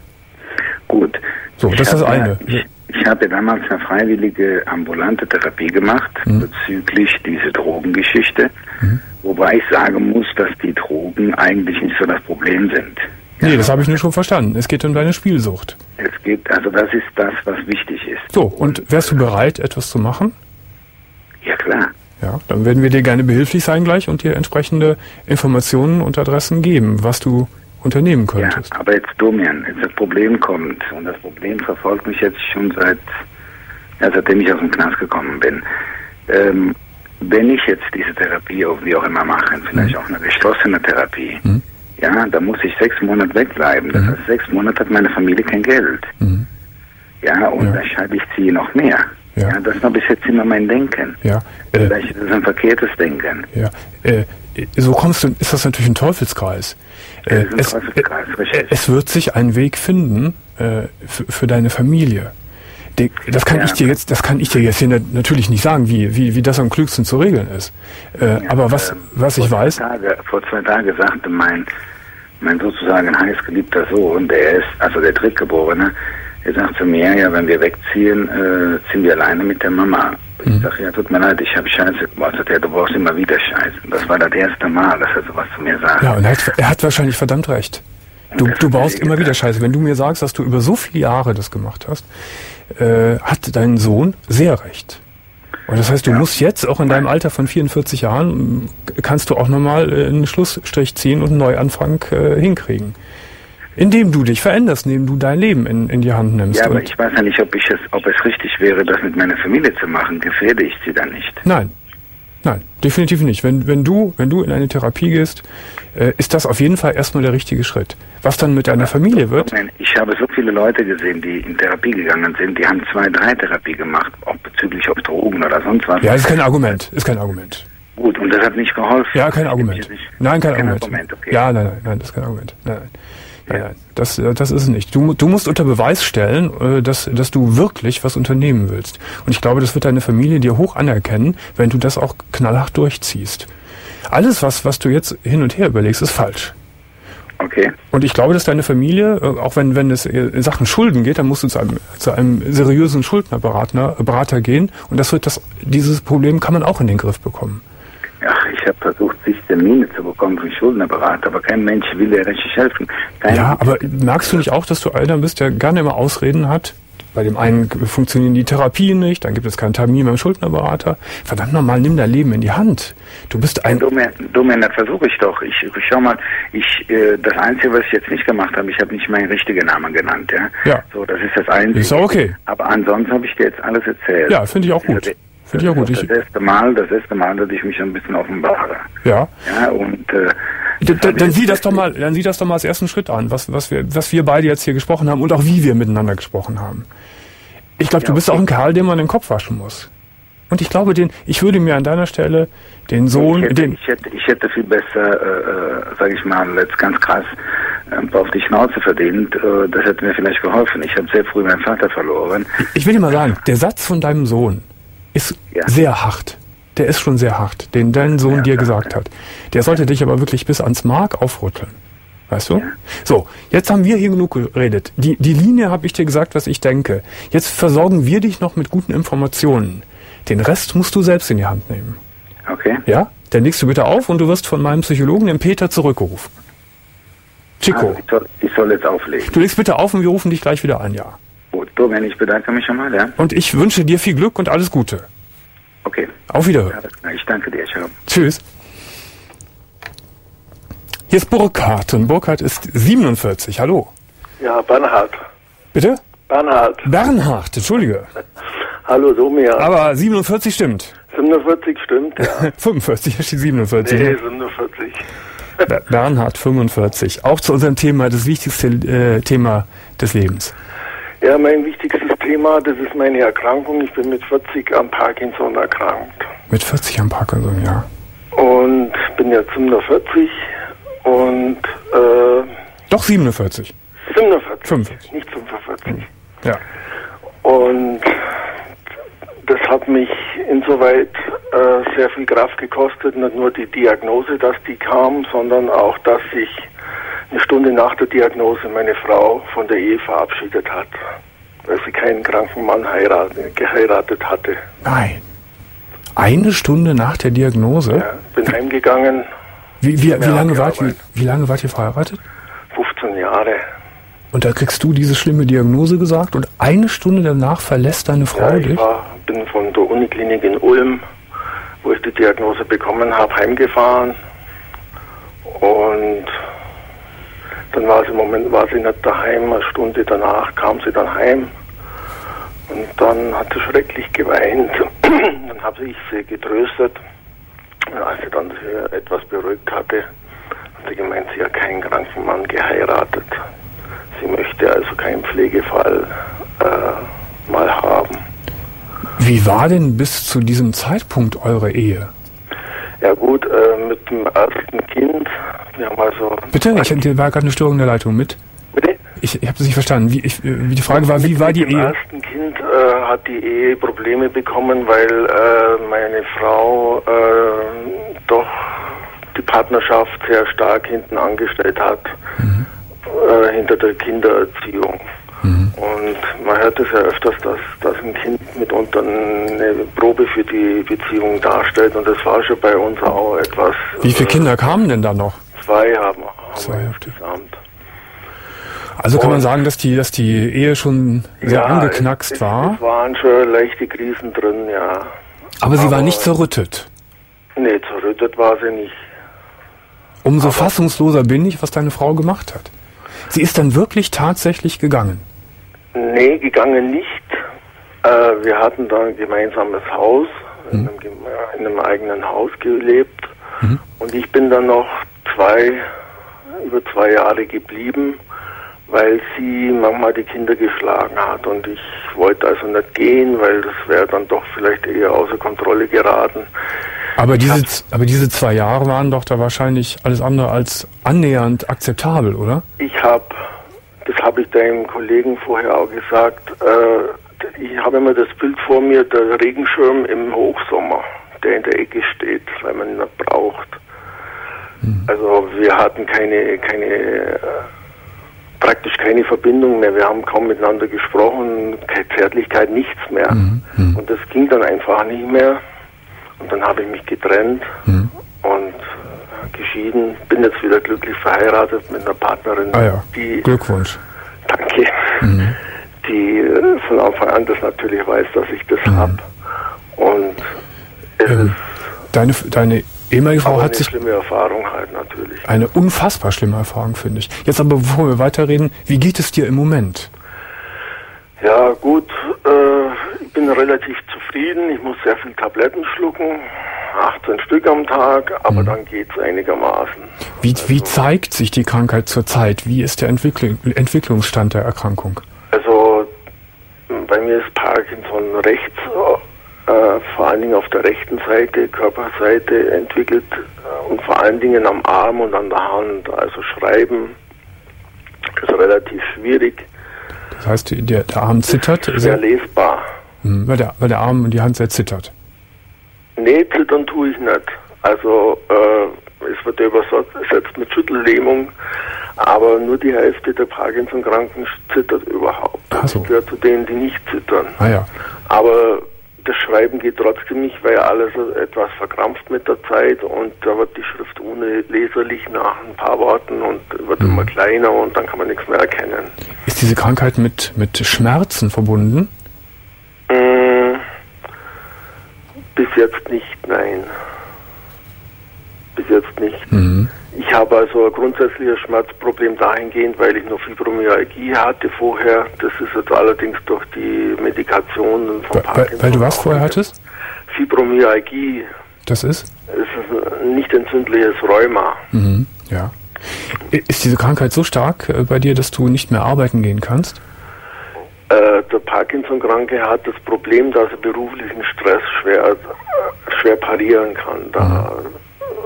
Gut. So, das ist das eine. Ja, ich, ich habe damals eine freiwillige ambulante Therapie gemacht mhm. bezüglich dieser Drogengeschichte, mhm. wobei ich sagen muss, dass die Drogen eigentlich nicht so das Problem sind. Nee, ja, das habe ich nur schon verstanden. Es geht um deine Spielsucht. Es geht, also das ist das, was wichtig ist. So, und wärst du bereit, etwas zu machen? Ja, klar. Ja, dann werden wir dir gerne behilflich sein gleich und dir entsprechende Informationen und Adressen geben, was du unternehmen könntest. Ja, aber jetzt Domian, jetzt das Problem kommt und das Problem verfolgt mich jetzt schon seit, ja, seitdem ich aus dem Knast gekommen bin. Ähm, wenn ich jetzt diese Therapie auch wie auch immer mache, vielleicht mhm. auch eine geschlossene Therapie, mhm. ja, da muss ich sechs Monate wegbleiben. Das mhm. heißt, sechs Monate hat meine Familie kein Geld. Mhm. Ja, und ja. wahrscheinlich ziehe noch mehr. Ja. ja, das war bis jetzt immer mein Denken. Ja. Äh, Vielleicht ist das ein verkehrtes Denken. Ja. Äh, so kommst du, ist das natürlich ein Teufelskreis. Äh, das ist ein es, Teufelskreis, richtig. Es wird sich ein Weg finden äh, für, für deine Familie. Die, das kann ja. ich dir jetzt, das kann ich dir jetzt hier natürlich nicht sagen, wie wie wie das am klügsten zu regeln ist. Äh, ja, aber was äh, was ich weiß. Tage, vor zwei Tagen sagte mein mein sozusagen heißgeliebter Sohn, der ist also der Drittgeborene. Er sagt zu mir, ja, wenn wir wegziehen, äh, ziehen wir alleine mit der Mama. Ich mhm. sage, ja, tut mir leid, ich habe Scheiße gemacht. Er, du brauchst immer wieder Scheiße. Das war das erste Mal, dass er sowas zu mir sagt. Ja, und er hat, er hat wahrscheinlich verdammt recht. Du, du baust immer wieder Scheiße. Wenn du mir sagst, dass du über so viele Jahre das gemacht hast, äh, hat dein Sohn sehr recht. Und das heißt, du ja. musst jetzt, auch in deinem Alter von vierundvierzig Jahren, kannst du auch nochmal äh, einen Schlussstrich ziehen und einen Neuanfang äh, hinkriegen. Indem du dich veränderst, indem du dein Leben in, in die Hand nimmst. Ja, aber ich weiß ja nicht, ob ich es, ob es richtig wäre, das mit meiner Familie zu machen. Gefährde ich sie dann nicht? Nein, nein, definitiv nicht. Wenn, wenn du, wenn du in eine Therapie gehst, äh, ist das auf jeden Fall erstmal der richtige Schritt. Was dann mit deiner Familie wird? Ich habe so viele Leute gesehen, die in Therapie gegangen sind, die haben zwei, drei Therapie gemacht, auch bezüglich auf Drogen oder sonst was. Ja, ist kein Argument, ist kein Argument. Gut, und das hat nicht geholfen. Ja, kein Argument. Nein, kein, kein Argument. Argument okay. Ja, nein, nein, nein, das ist kein Argument. Nein, nein. Nein, nein, das, das ist es nicht. Du, du musst unter Beweis stellen, dass, dass du wirklich was unternehmen willst. Und ich glaube, das wird deine Familie dir hoch anerkennen, wenn du das auch knallhart durchziehst. Alles, was, was du jetzt hin und her überlegst, ist falsch. Okay. Und ich glaube, dass deine Familie, auch wenn, wenn es in Sachen Schulden geht, dann musst du zu einem, zu einem seriösen Schuldnerberater Berater gehen. Und das wird das, dieses Problem kann man auch in den Griff bekommen. Ja, ich habe versucht, sich Termine zu bekommen von Schuldnerberater, aber kein Mensch will dir richtig helfen. Kein ja, aber merkst du nicht auch, dass du einer bist, der gerne immer Ausreden hat? Bei dem einen funktionieren die Therapien nicht, dann gibt es keinen Termin beim Schuldnerberater. Verdammt nochmal, nimm dein Leben in die Hand. Du bist ein... Domian, das versuche ich doch. Ich, ich schau mal, ich, äh, das Einzige, was ich jetzt nicht gemacht habe, ich habe nicht meinen richtigen Namen genannt, ja? Ja. So, das ist das Einzige. Ist auch okay. Aber ansonsten habe ich dir jetzt alles erzählt. Ja, finde ich auch gut. Also, Finde ich auch gut. Das, das erste Mal, das erste Mal, dass ich mich ein bisschen offenbare. Ja. Ja, und, äh, dann, dann sieh das doch mal, dann sieh das doch mal als ersten Schritt an, was, was wir, was wir beide jetzt hier gesprochen haben und auch wie wir miteinander gesprochen haben. Ich glaube, ja, du bist okay. auch ein Kerl, dem man den Kopf waschen muss. Und ich glaube, den, ich würde mir an deiner Stelle den Sohn, ich hätte, den, ich hätte, ich hätte viel besser, äh, sage ich mal, jetzt ganz krass, äh, auf die Schnauze verdient. Äh, das hätte mir vielleicht geholfen. Ich habe sehr früh meinen Vater verloren. Ich will dir mal sagen, der Satz von deinem Sohn ist ja. sehr hart. Der ist schon sehr hart, den dein Sohn ja, dir gesagt hat. Der sollte dich aber wirklich bis ans Mark aufrütteln. Weißt du? Ja. So, jetzt haben wir hier genug geredet. Die, die Linie habe ich dir gesagt, was ich denke. Jetzt versorgen wir dich noch mit guten Informationen. Den Rest musst du selbst in die Hand nehmen. Okay. Ja? Dann legst du bitte auf und du wirst von meinem Psychologen, dem Peter, zurückgerufen. Chico. Also ich, soll, ich soll jetzt auflegen. Du legst bitte auf und wir rufen dich gleich wieder an, ja. Gut, Domian, ich bedanke mich schon mal, ja. Und ich wünsche dir viel Glück und alles Gute. Okay. Auf Wiederhören. Ja, ich danke dir, ciao. Tschüss. Hier ist Burkhard und Burkhard ist siebenundvierzig. Hallo. Ja, Bernhard. Bitte? Bernhard. Bernhard, entschuldige. Hallo, Domian. Aber siebenundvierzig stimmt. siebenundvierzig stimmt, ja. fünfundvierzig, hier steht siebenundvierzig. Nee, siebenundvierzig. Bernhard, fünfundvierzig. Auch zu unserem Thema, das wichtigste äh, Thema des Lebens. Ja, mein wichtigstes Thema, das ist meine Erkrankung. Ich bin mit vierzig am Parkinson erkrankt. Mit vierzig am Parkinson, ja. Und bin jetzt siebenundvierzig und äh, Doch siebenundvierzig. siebenundvierzig, fünfundvierzig. nicht fünfundvierzig. Ja. Und das hat mich insoweit äh, sehr viel Kraft gekostet, nicht nur die Diagnose, dass die kam, sondern auch, dass sich eine Stunde nach der Diagnose meine Frau von der Ehe verabschiedet hat, weil sie keinen kranken Mann heiraten, geheiratet hatte. Nein. Eine Stunde nach der Diagnose? Ja, bin heimgegangen. Wie, wie, wie, lange wart ihr, wie lange wart ihr verheiratet? fünfzehn Jahre. Und da kriegst du diese schlimme Diagnose gesagt und eine Stunde danach verlässt deine Frau Ja, ich dich? war, bin von der Uniklinik in Ulm, wo ich die Diagnose bekommen habe, heimgefahren. Und dann war sie im Moment war sie nicht daheim, eine Stunde danach kam sie dann heim. Und dann hat sie schrecklich geweint. Dann habe ich sie getröstet. Und als sie dann sich etwas beruhigt hatte, hat sie gemeint, sie hat keinen kranken Mann geheiratet. Sie möchte also keinen Pflegefall äh, mal haben. Wie war denn bis zu diesem Zeitpunkt eure Ehe? Ja gut, äh, mit dem ersten Kind, wir haben also... Bitte? Ich, da war gerade eine Störung der Leitung mit. Bitte? Ich, ich habe es nicht verstanden. Wie, ich, wie die Frage war, wie war die Mit dem Ehe? ersten Kind äh, hat die Ehe Probleme bekommen, weil äh, meine Frau äh, doch die Partnerschaft sehr stark hinten angestellt hat, mhm. äh, hinter der Kindererziehung. Mhm. Und man hört es ja öfters, dass, dass ein Kind mitunter eine Probe für die Beziehung darstellt, und das war schon bei uns auch etwas. Wie viele äh, Kinder kamen denn da noch? Zwei haben, haben Zwei wir insgesamt. Also kann man sagen, dass die, dass die Ehe schon sehr ja, angeknackst es, war? Es waren schon leichte Krisen drin, ja. Aber sie Aber, war nicht zerrüttet? Nee, zerrüttet war sie nicht. Umso Aber fassungsloser bin ich, was deine Frau gemacht hat. Sie ist dann wirklich tatsächlich gegangen? Nee, gegangen nicht. Äh, wir hatten da ein gemeinsames Haus, mhm. in, einem, in einem eigenen Haus gelebt. Mhm. Und ich bin dann noch zwei, über zwei Jahre geblieben, weil sie manchmal die Kinder geschlagen hat. Und ich wollte also nicht gehen, weil das wäre dann doch vielleicht eher außer Kontrolle geraten. Aber diese, aber diese zwei Jahre waren doch da wahrscheinlich alles andere als annähernd akzeptabel, oder? Ich habe, das habe ich deinem Kollegen vorher auch gesagt, äh, ich habe immer das Bild vor mir, der Regenschirm im Hochsommer, der in der Ecke steht, weil man ihn nicht braucht. Hm. Also wir hatten keine, keine, äh, praktisch keine Verbindung mehr, wir haben kaum miteinander gesprochen, keine Zärtlichkeit, nichts mehr. Hm. Hm. Und das ging dann einfach nicht mehr. Und dann habe ich mich getrennt hm. und äh, geschieden. Bin jetzt wieder glücklich verheiratet mit einer Partnerin, ah ja. die... Glückwunsch. Danke. Mhm. Die äh, von Anfang an das natürlich weiß, dass ich das mhm. habe. Und es ähm, ist... Deine, deine ehemalige Frau hat eine sich... schlimme Erfahrung halt natürlich. Eine unfassbar schlimme Erfahrung, finde ich. Jetzt aber, bevor wir weiterreden, wie geht es dir im Moment? Ja, gut, äh, ich bin relativ zufrieden. Ich muss sehr viel Tabletten schlucken, achtzehn Stück am Tag, aber mhm. dann geht es einigermaßen. Wie, also, wie zeigt sich die Krankheit zurzeit? Wie ist der Entwickl- Entwicklungsstand der Erkrankung? Also, bei mir ist Parkinson rechts, äh, vor allen Dingen auf der rechten Seite, Körperseite entwickelt äh, und vor allen Dingen am Arm und an der Hand. Also Schreiben ist relativ schwierig. Das heißt, der, der Arm zittert? Ist sehr lesbar. Mh, weil, der, weil der Arm und die Hand sehr zittert? Nee, zittern tue ich nicht. Also äh, es wird ja übersetzt mit Schüttellähmung, aber nur die Hälfte der Parkinson-Kranken zittert überhaupt. Ach so. Ich gehöre zu denen, die nicht zittern. Ah ja. Aber das Schreiben geht trotzdem nicht, weil alles etwas verkrampft mit der Zeit und da wird die Schrift unleserlich nach ein paar Worten und wird mhm. immer kleiner und dann kann man nichts mehr erkennen. Ist diese Krankheit mit, mit Schmerzen verbunden? Mmh, bis jetzt nicht, nein. Bis jetzt nicht. Mhm. Ich habe also ein grundsätzliches Schmerzproblem dahingehend, weil ich noch Fibromyalgie hatte vorher. Das ist jetzt allerdings durch die Medikationen von Parkinson. Weil, weil du was vorher hattest? Fibromyalgie. Das ist? Es ist ein nicht entzündliches Rheuma. Mhm, ja. Ist diese Krankheit so stark äh, bei dir, dass du nicht mehr arbeiten gehen kannst? Äh, der Parkinson-Kranke hat das Problem, dass er beruflichen Stress schwer, äh, schwer parieren kann. Da mhm.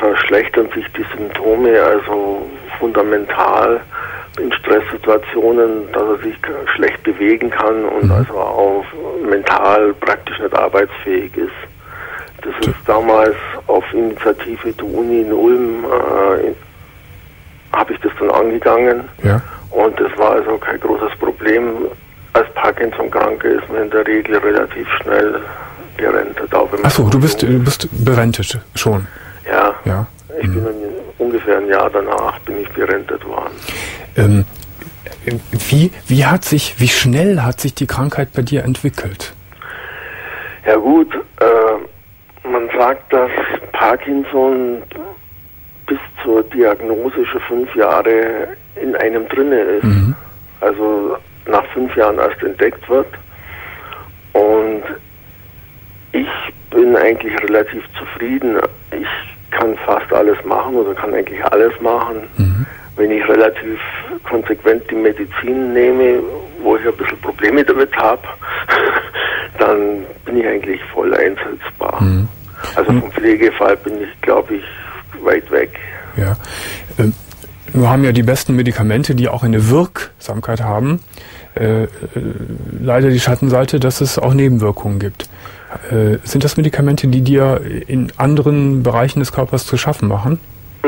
verschlechtern sich die Symptome also fundamental in Stresssituationen, dass er sich schlecht bewegen kann und mhm. also auch mental praktisch nicht arbeitsfähig ist. Das ist damals auf Initiative der Uni in Ulm, äh, habe ich das dann angegangen. Ja. Und das war also kein großes Problem. Als Parkinson-Kranke ist man in der Regel relativ schnell gerentet. Achso, du bist, du bist berentet schon? Ja, ja. ich mhm. bin ungefähr ein Jahr danach bin ich berentet worden. Ähm, wie, wie hat sich, wie schnell hat sich die Krankheit bei dir entwickelt? Ja gut, äh, man sagt, dass Parkinson bis zur Diagnose schon fünf Jahre in einem drinne ist. Mhm. Also nach fünf Jahren erst entdeckt wird. Und ich bin eigentlich relativ zufrieden. Ich kann fast alles machen oder kann eigentlich alles machen. Mhm. Wenn ich relativ konsequent die Medizin nehme, wo ich ein bisschen Probleme damit habe, dann bin ich eigentlich voll einsetzbar. Mhm. Also vom Pflegefall bin ich, glaube ich, weit weg. Ja. Ähm, wir haben ja die besten Medikamente, die auch eine Wirksamkeit haben. Äh, äh, leider die Schattenseite, dass es auch Nebenwirkungen gibt. Äh, sind das Medikamente, die dir in anderen Bereichen des Körpers zu schaffen machen?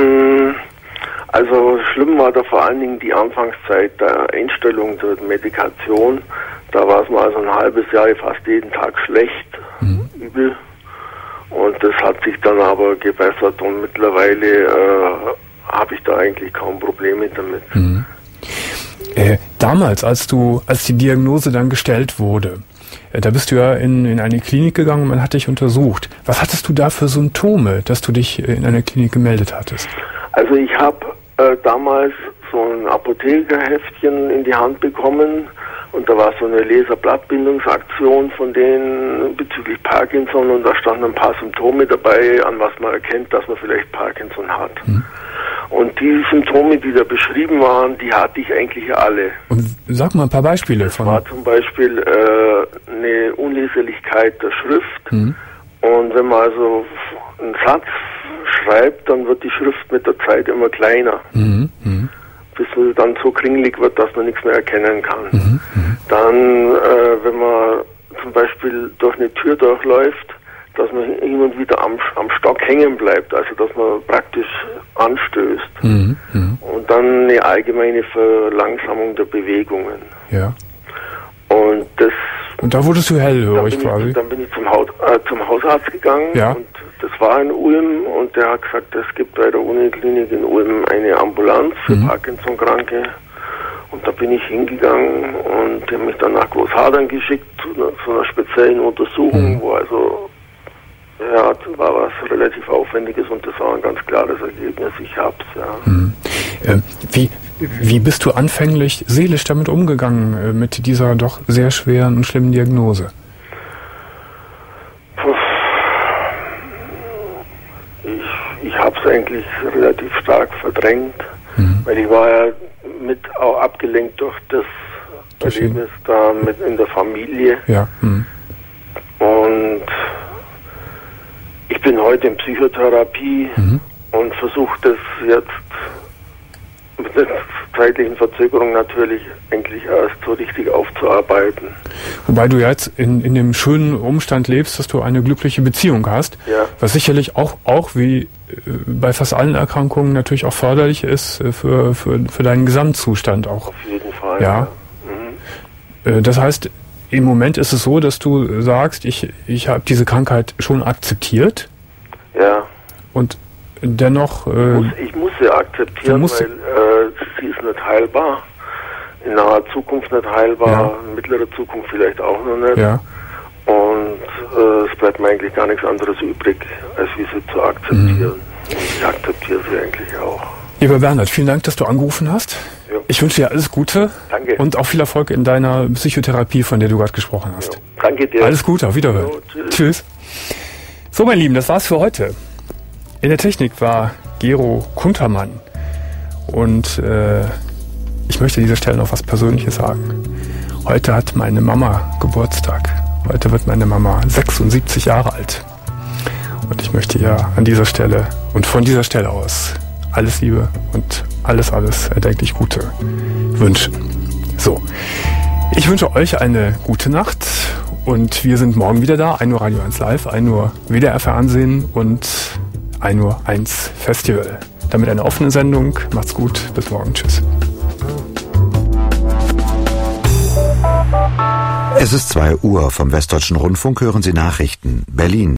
Also schlimm war da vor allen Dingen die Anfangszeit der Einstellung zur Medikation. Da war es mal also ein halbes Jahr fast jeden Tag schlecht, mhm. übel. Und das hat sich dann aber gebessert und mittlerweile äh, habe ich da eigentlich kaum Probleme damit. Mhm. Äh, damals, als du, als die Diagnose dann gestellt wurde, äh, da bist du ja in, in eine Klinik gegangen und man hat dich untersucht. Was hattest du da für Symptome, dass du dich in einer Klinik gemeldet hattest? Also ich habe äh, damals so ein Apothekerheftchen in die Hand bekommen und da war so eine Laserblattbindungsaktion von denen bezüglich Parkinson und da standen ein paar Symptome dabei, an was man erkennt, dass man vielleicht Parkinson hat. Mhm. Und die Symptome, die da beschrieben waren, die hatte ich eigentlich alle. Und sag mal ein paar Beispiele von. Das war zum Beispiel äh, eine Unleserlichkeit der Schrift. Mhm. Und wenn man also einen Satz schreibt, dann wird die Schrift mit der Zeit immer kleiner. Mhm. Mhm. Bis es dann so kringelig wird, dass man nichts mehr erkennen kann. Mhm. Mhm. Dann, äh, wenn man zum Beispiel durch eine Tür durchläuft, dass man hin und wieder am, am Stock hängen bleibt, also dass man praktisch anstößt. Mhm. Mhm. Und dann eine allgemeine Verlangsamung der Bewegungen. Ja. Und das... Und da wurdest du hellhörig quasi? Ich, dann bin ich zum, Haut, äh, zum Hausarzt gegangen. Ja. Und das war in Ulm und der hat gesagt, es gibt bei der Uniklinik in Ulm eine Ambulanz für mhm. Parkinson-Kranke. Und da bin ich hingegangen und die haben mich dann nach Großhadern geschickt zu einer, zu einer speziellen Untersuchung, mhm. wo also, ja, das war was relativ Aufwendiges und das war ein ganz klares Ergebnis. Ich hab's, ja. Mhm. Äh, wie, wie bist du anfänglich seelisch damit umgegangen, äh, mit dieser doch sehr schweren und schlimmen Diagnose? Ich, ich hab's eigentlich relativ stark verdrängt, mhm. weil ich war ja mit auch abgelenkt durch das Erlebnis da mit in der Familie. Ja. Mhm. Und ich bin heute in Psychotherapie mhm. und versuche das jetzt mit der zeitlichen Verzögerung natürlich endlich erst so richtig aufzuarbeiten. Wobei du jetzt in, in dem schönen Umstand lebst, dass du eine glückliche Beziehung hast, ja. was sicherlich auch, auch wie äh, bei fast allen Erkrankungen natürlich auch förderlich ist äh, für, für, für deinen Gesamtzustand auch. Auf jeden Fall. Ja. ja. Mhm. Äh, das heißt, im Moment ist es so, dass du sagst, ich, ich habe diese Krankheit schon akzeptiert. Ja. Und dennoch... Äh, ich, muss, ich muss sie akzeptieren, weil äh, sie ist nicht heilbar. In naher Zukunft nicht heilbar, ja. in mittlerer Zukunft vielleicht auch noch nicht. Ja. Und äh, es bleibt mir eigentlich gar nichts anderes übrig, als wie sie zu akzeptieren. Mhm. Und ich akzeptiere sie eigentlich auch. Lieber Bernhard, vielen Dank, dass du angerufen hast. Ja. Ich wünsche dir alles Gute. Danke. Und auch viel Erfolg in deiner Psychotherapie, von der du gerade gesprochen hast. Ja. Danke dir. Alles Gute, auf Wiederhören. Jo, tschüss. Tschüss. So, mein Lieben, das war's für heute. In der Technik war Gero Kuntermann. Und äh, ich möchte an dieser Stelle noch was Persönliches sagen. Heute hat meine Mama Geburtstag. Heute wird meine Mama sechsundsiebzig Jahre alt. Und ich möchte ihr an dieser Stelle und von dieser Stelle aus alles Liebe und alles, alles erdenklich Gute wünschen. So, ich wünsche euch eine gute Nacht und wir sind morgen wieder da. ein Uhr Radio eins Live, ein Uhr W D R Fernsehen und ein Uhr eins Festival. Damit eine offene Sendung. Macht's gut. Bis morgen. Tschüss. Es ist zwei Uhr. Vom Westdeutschen Rundfunk hören Sie Nachrichten. Berlin.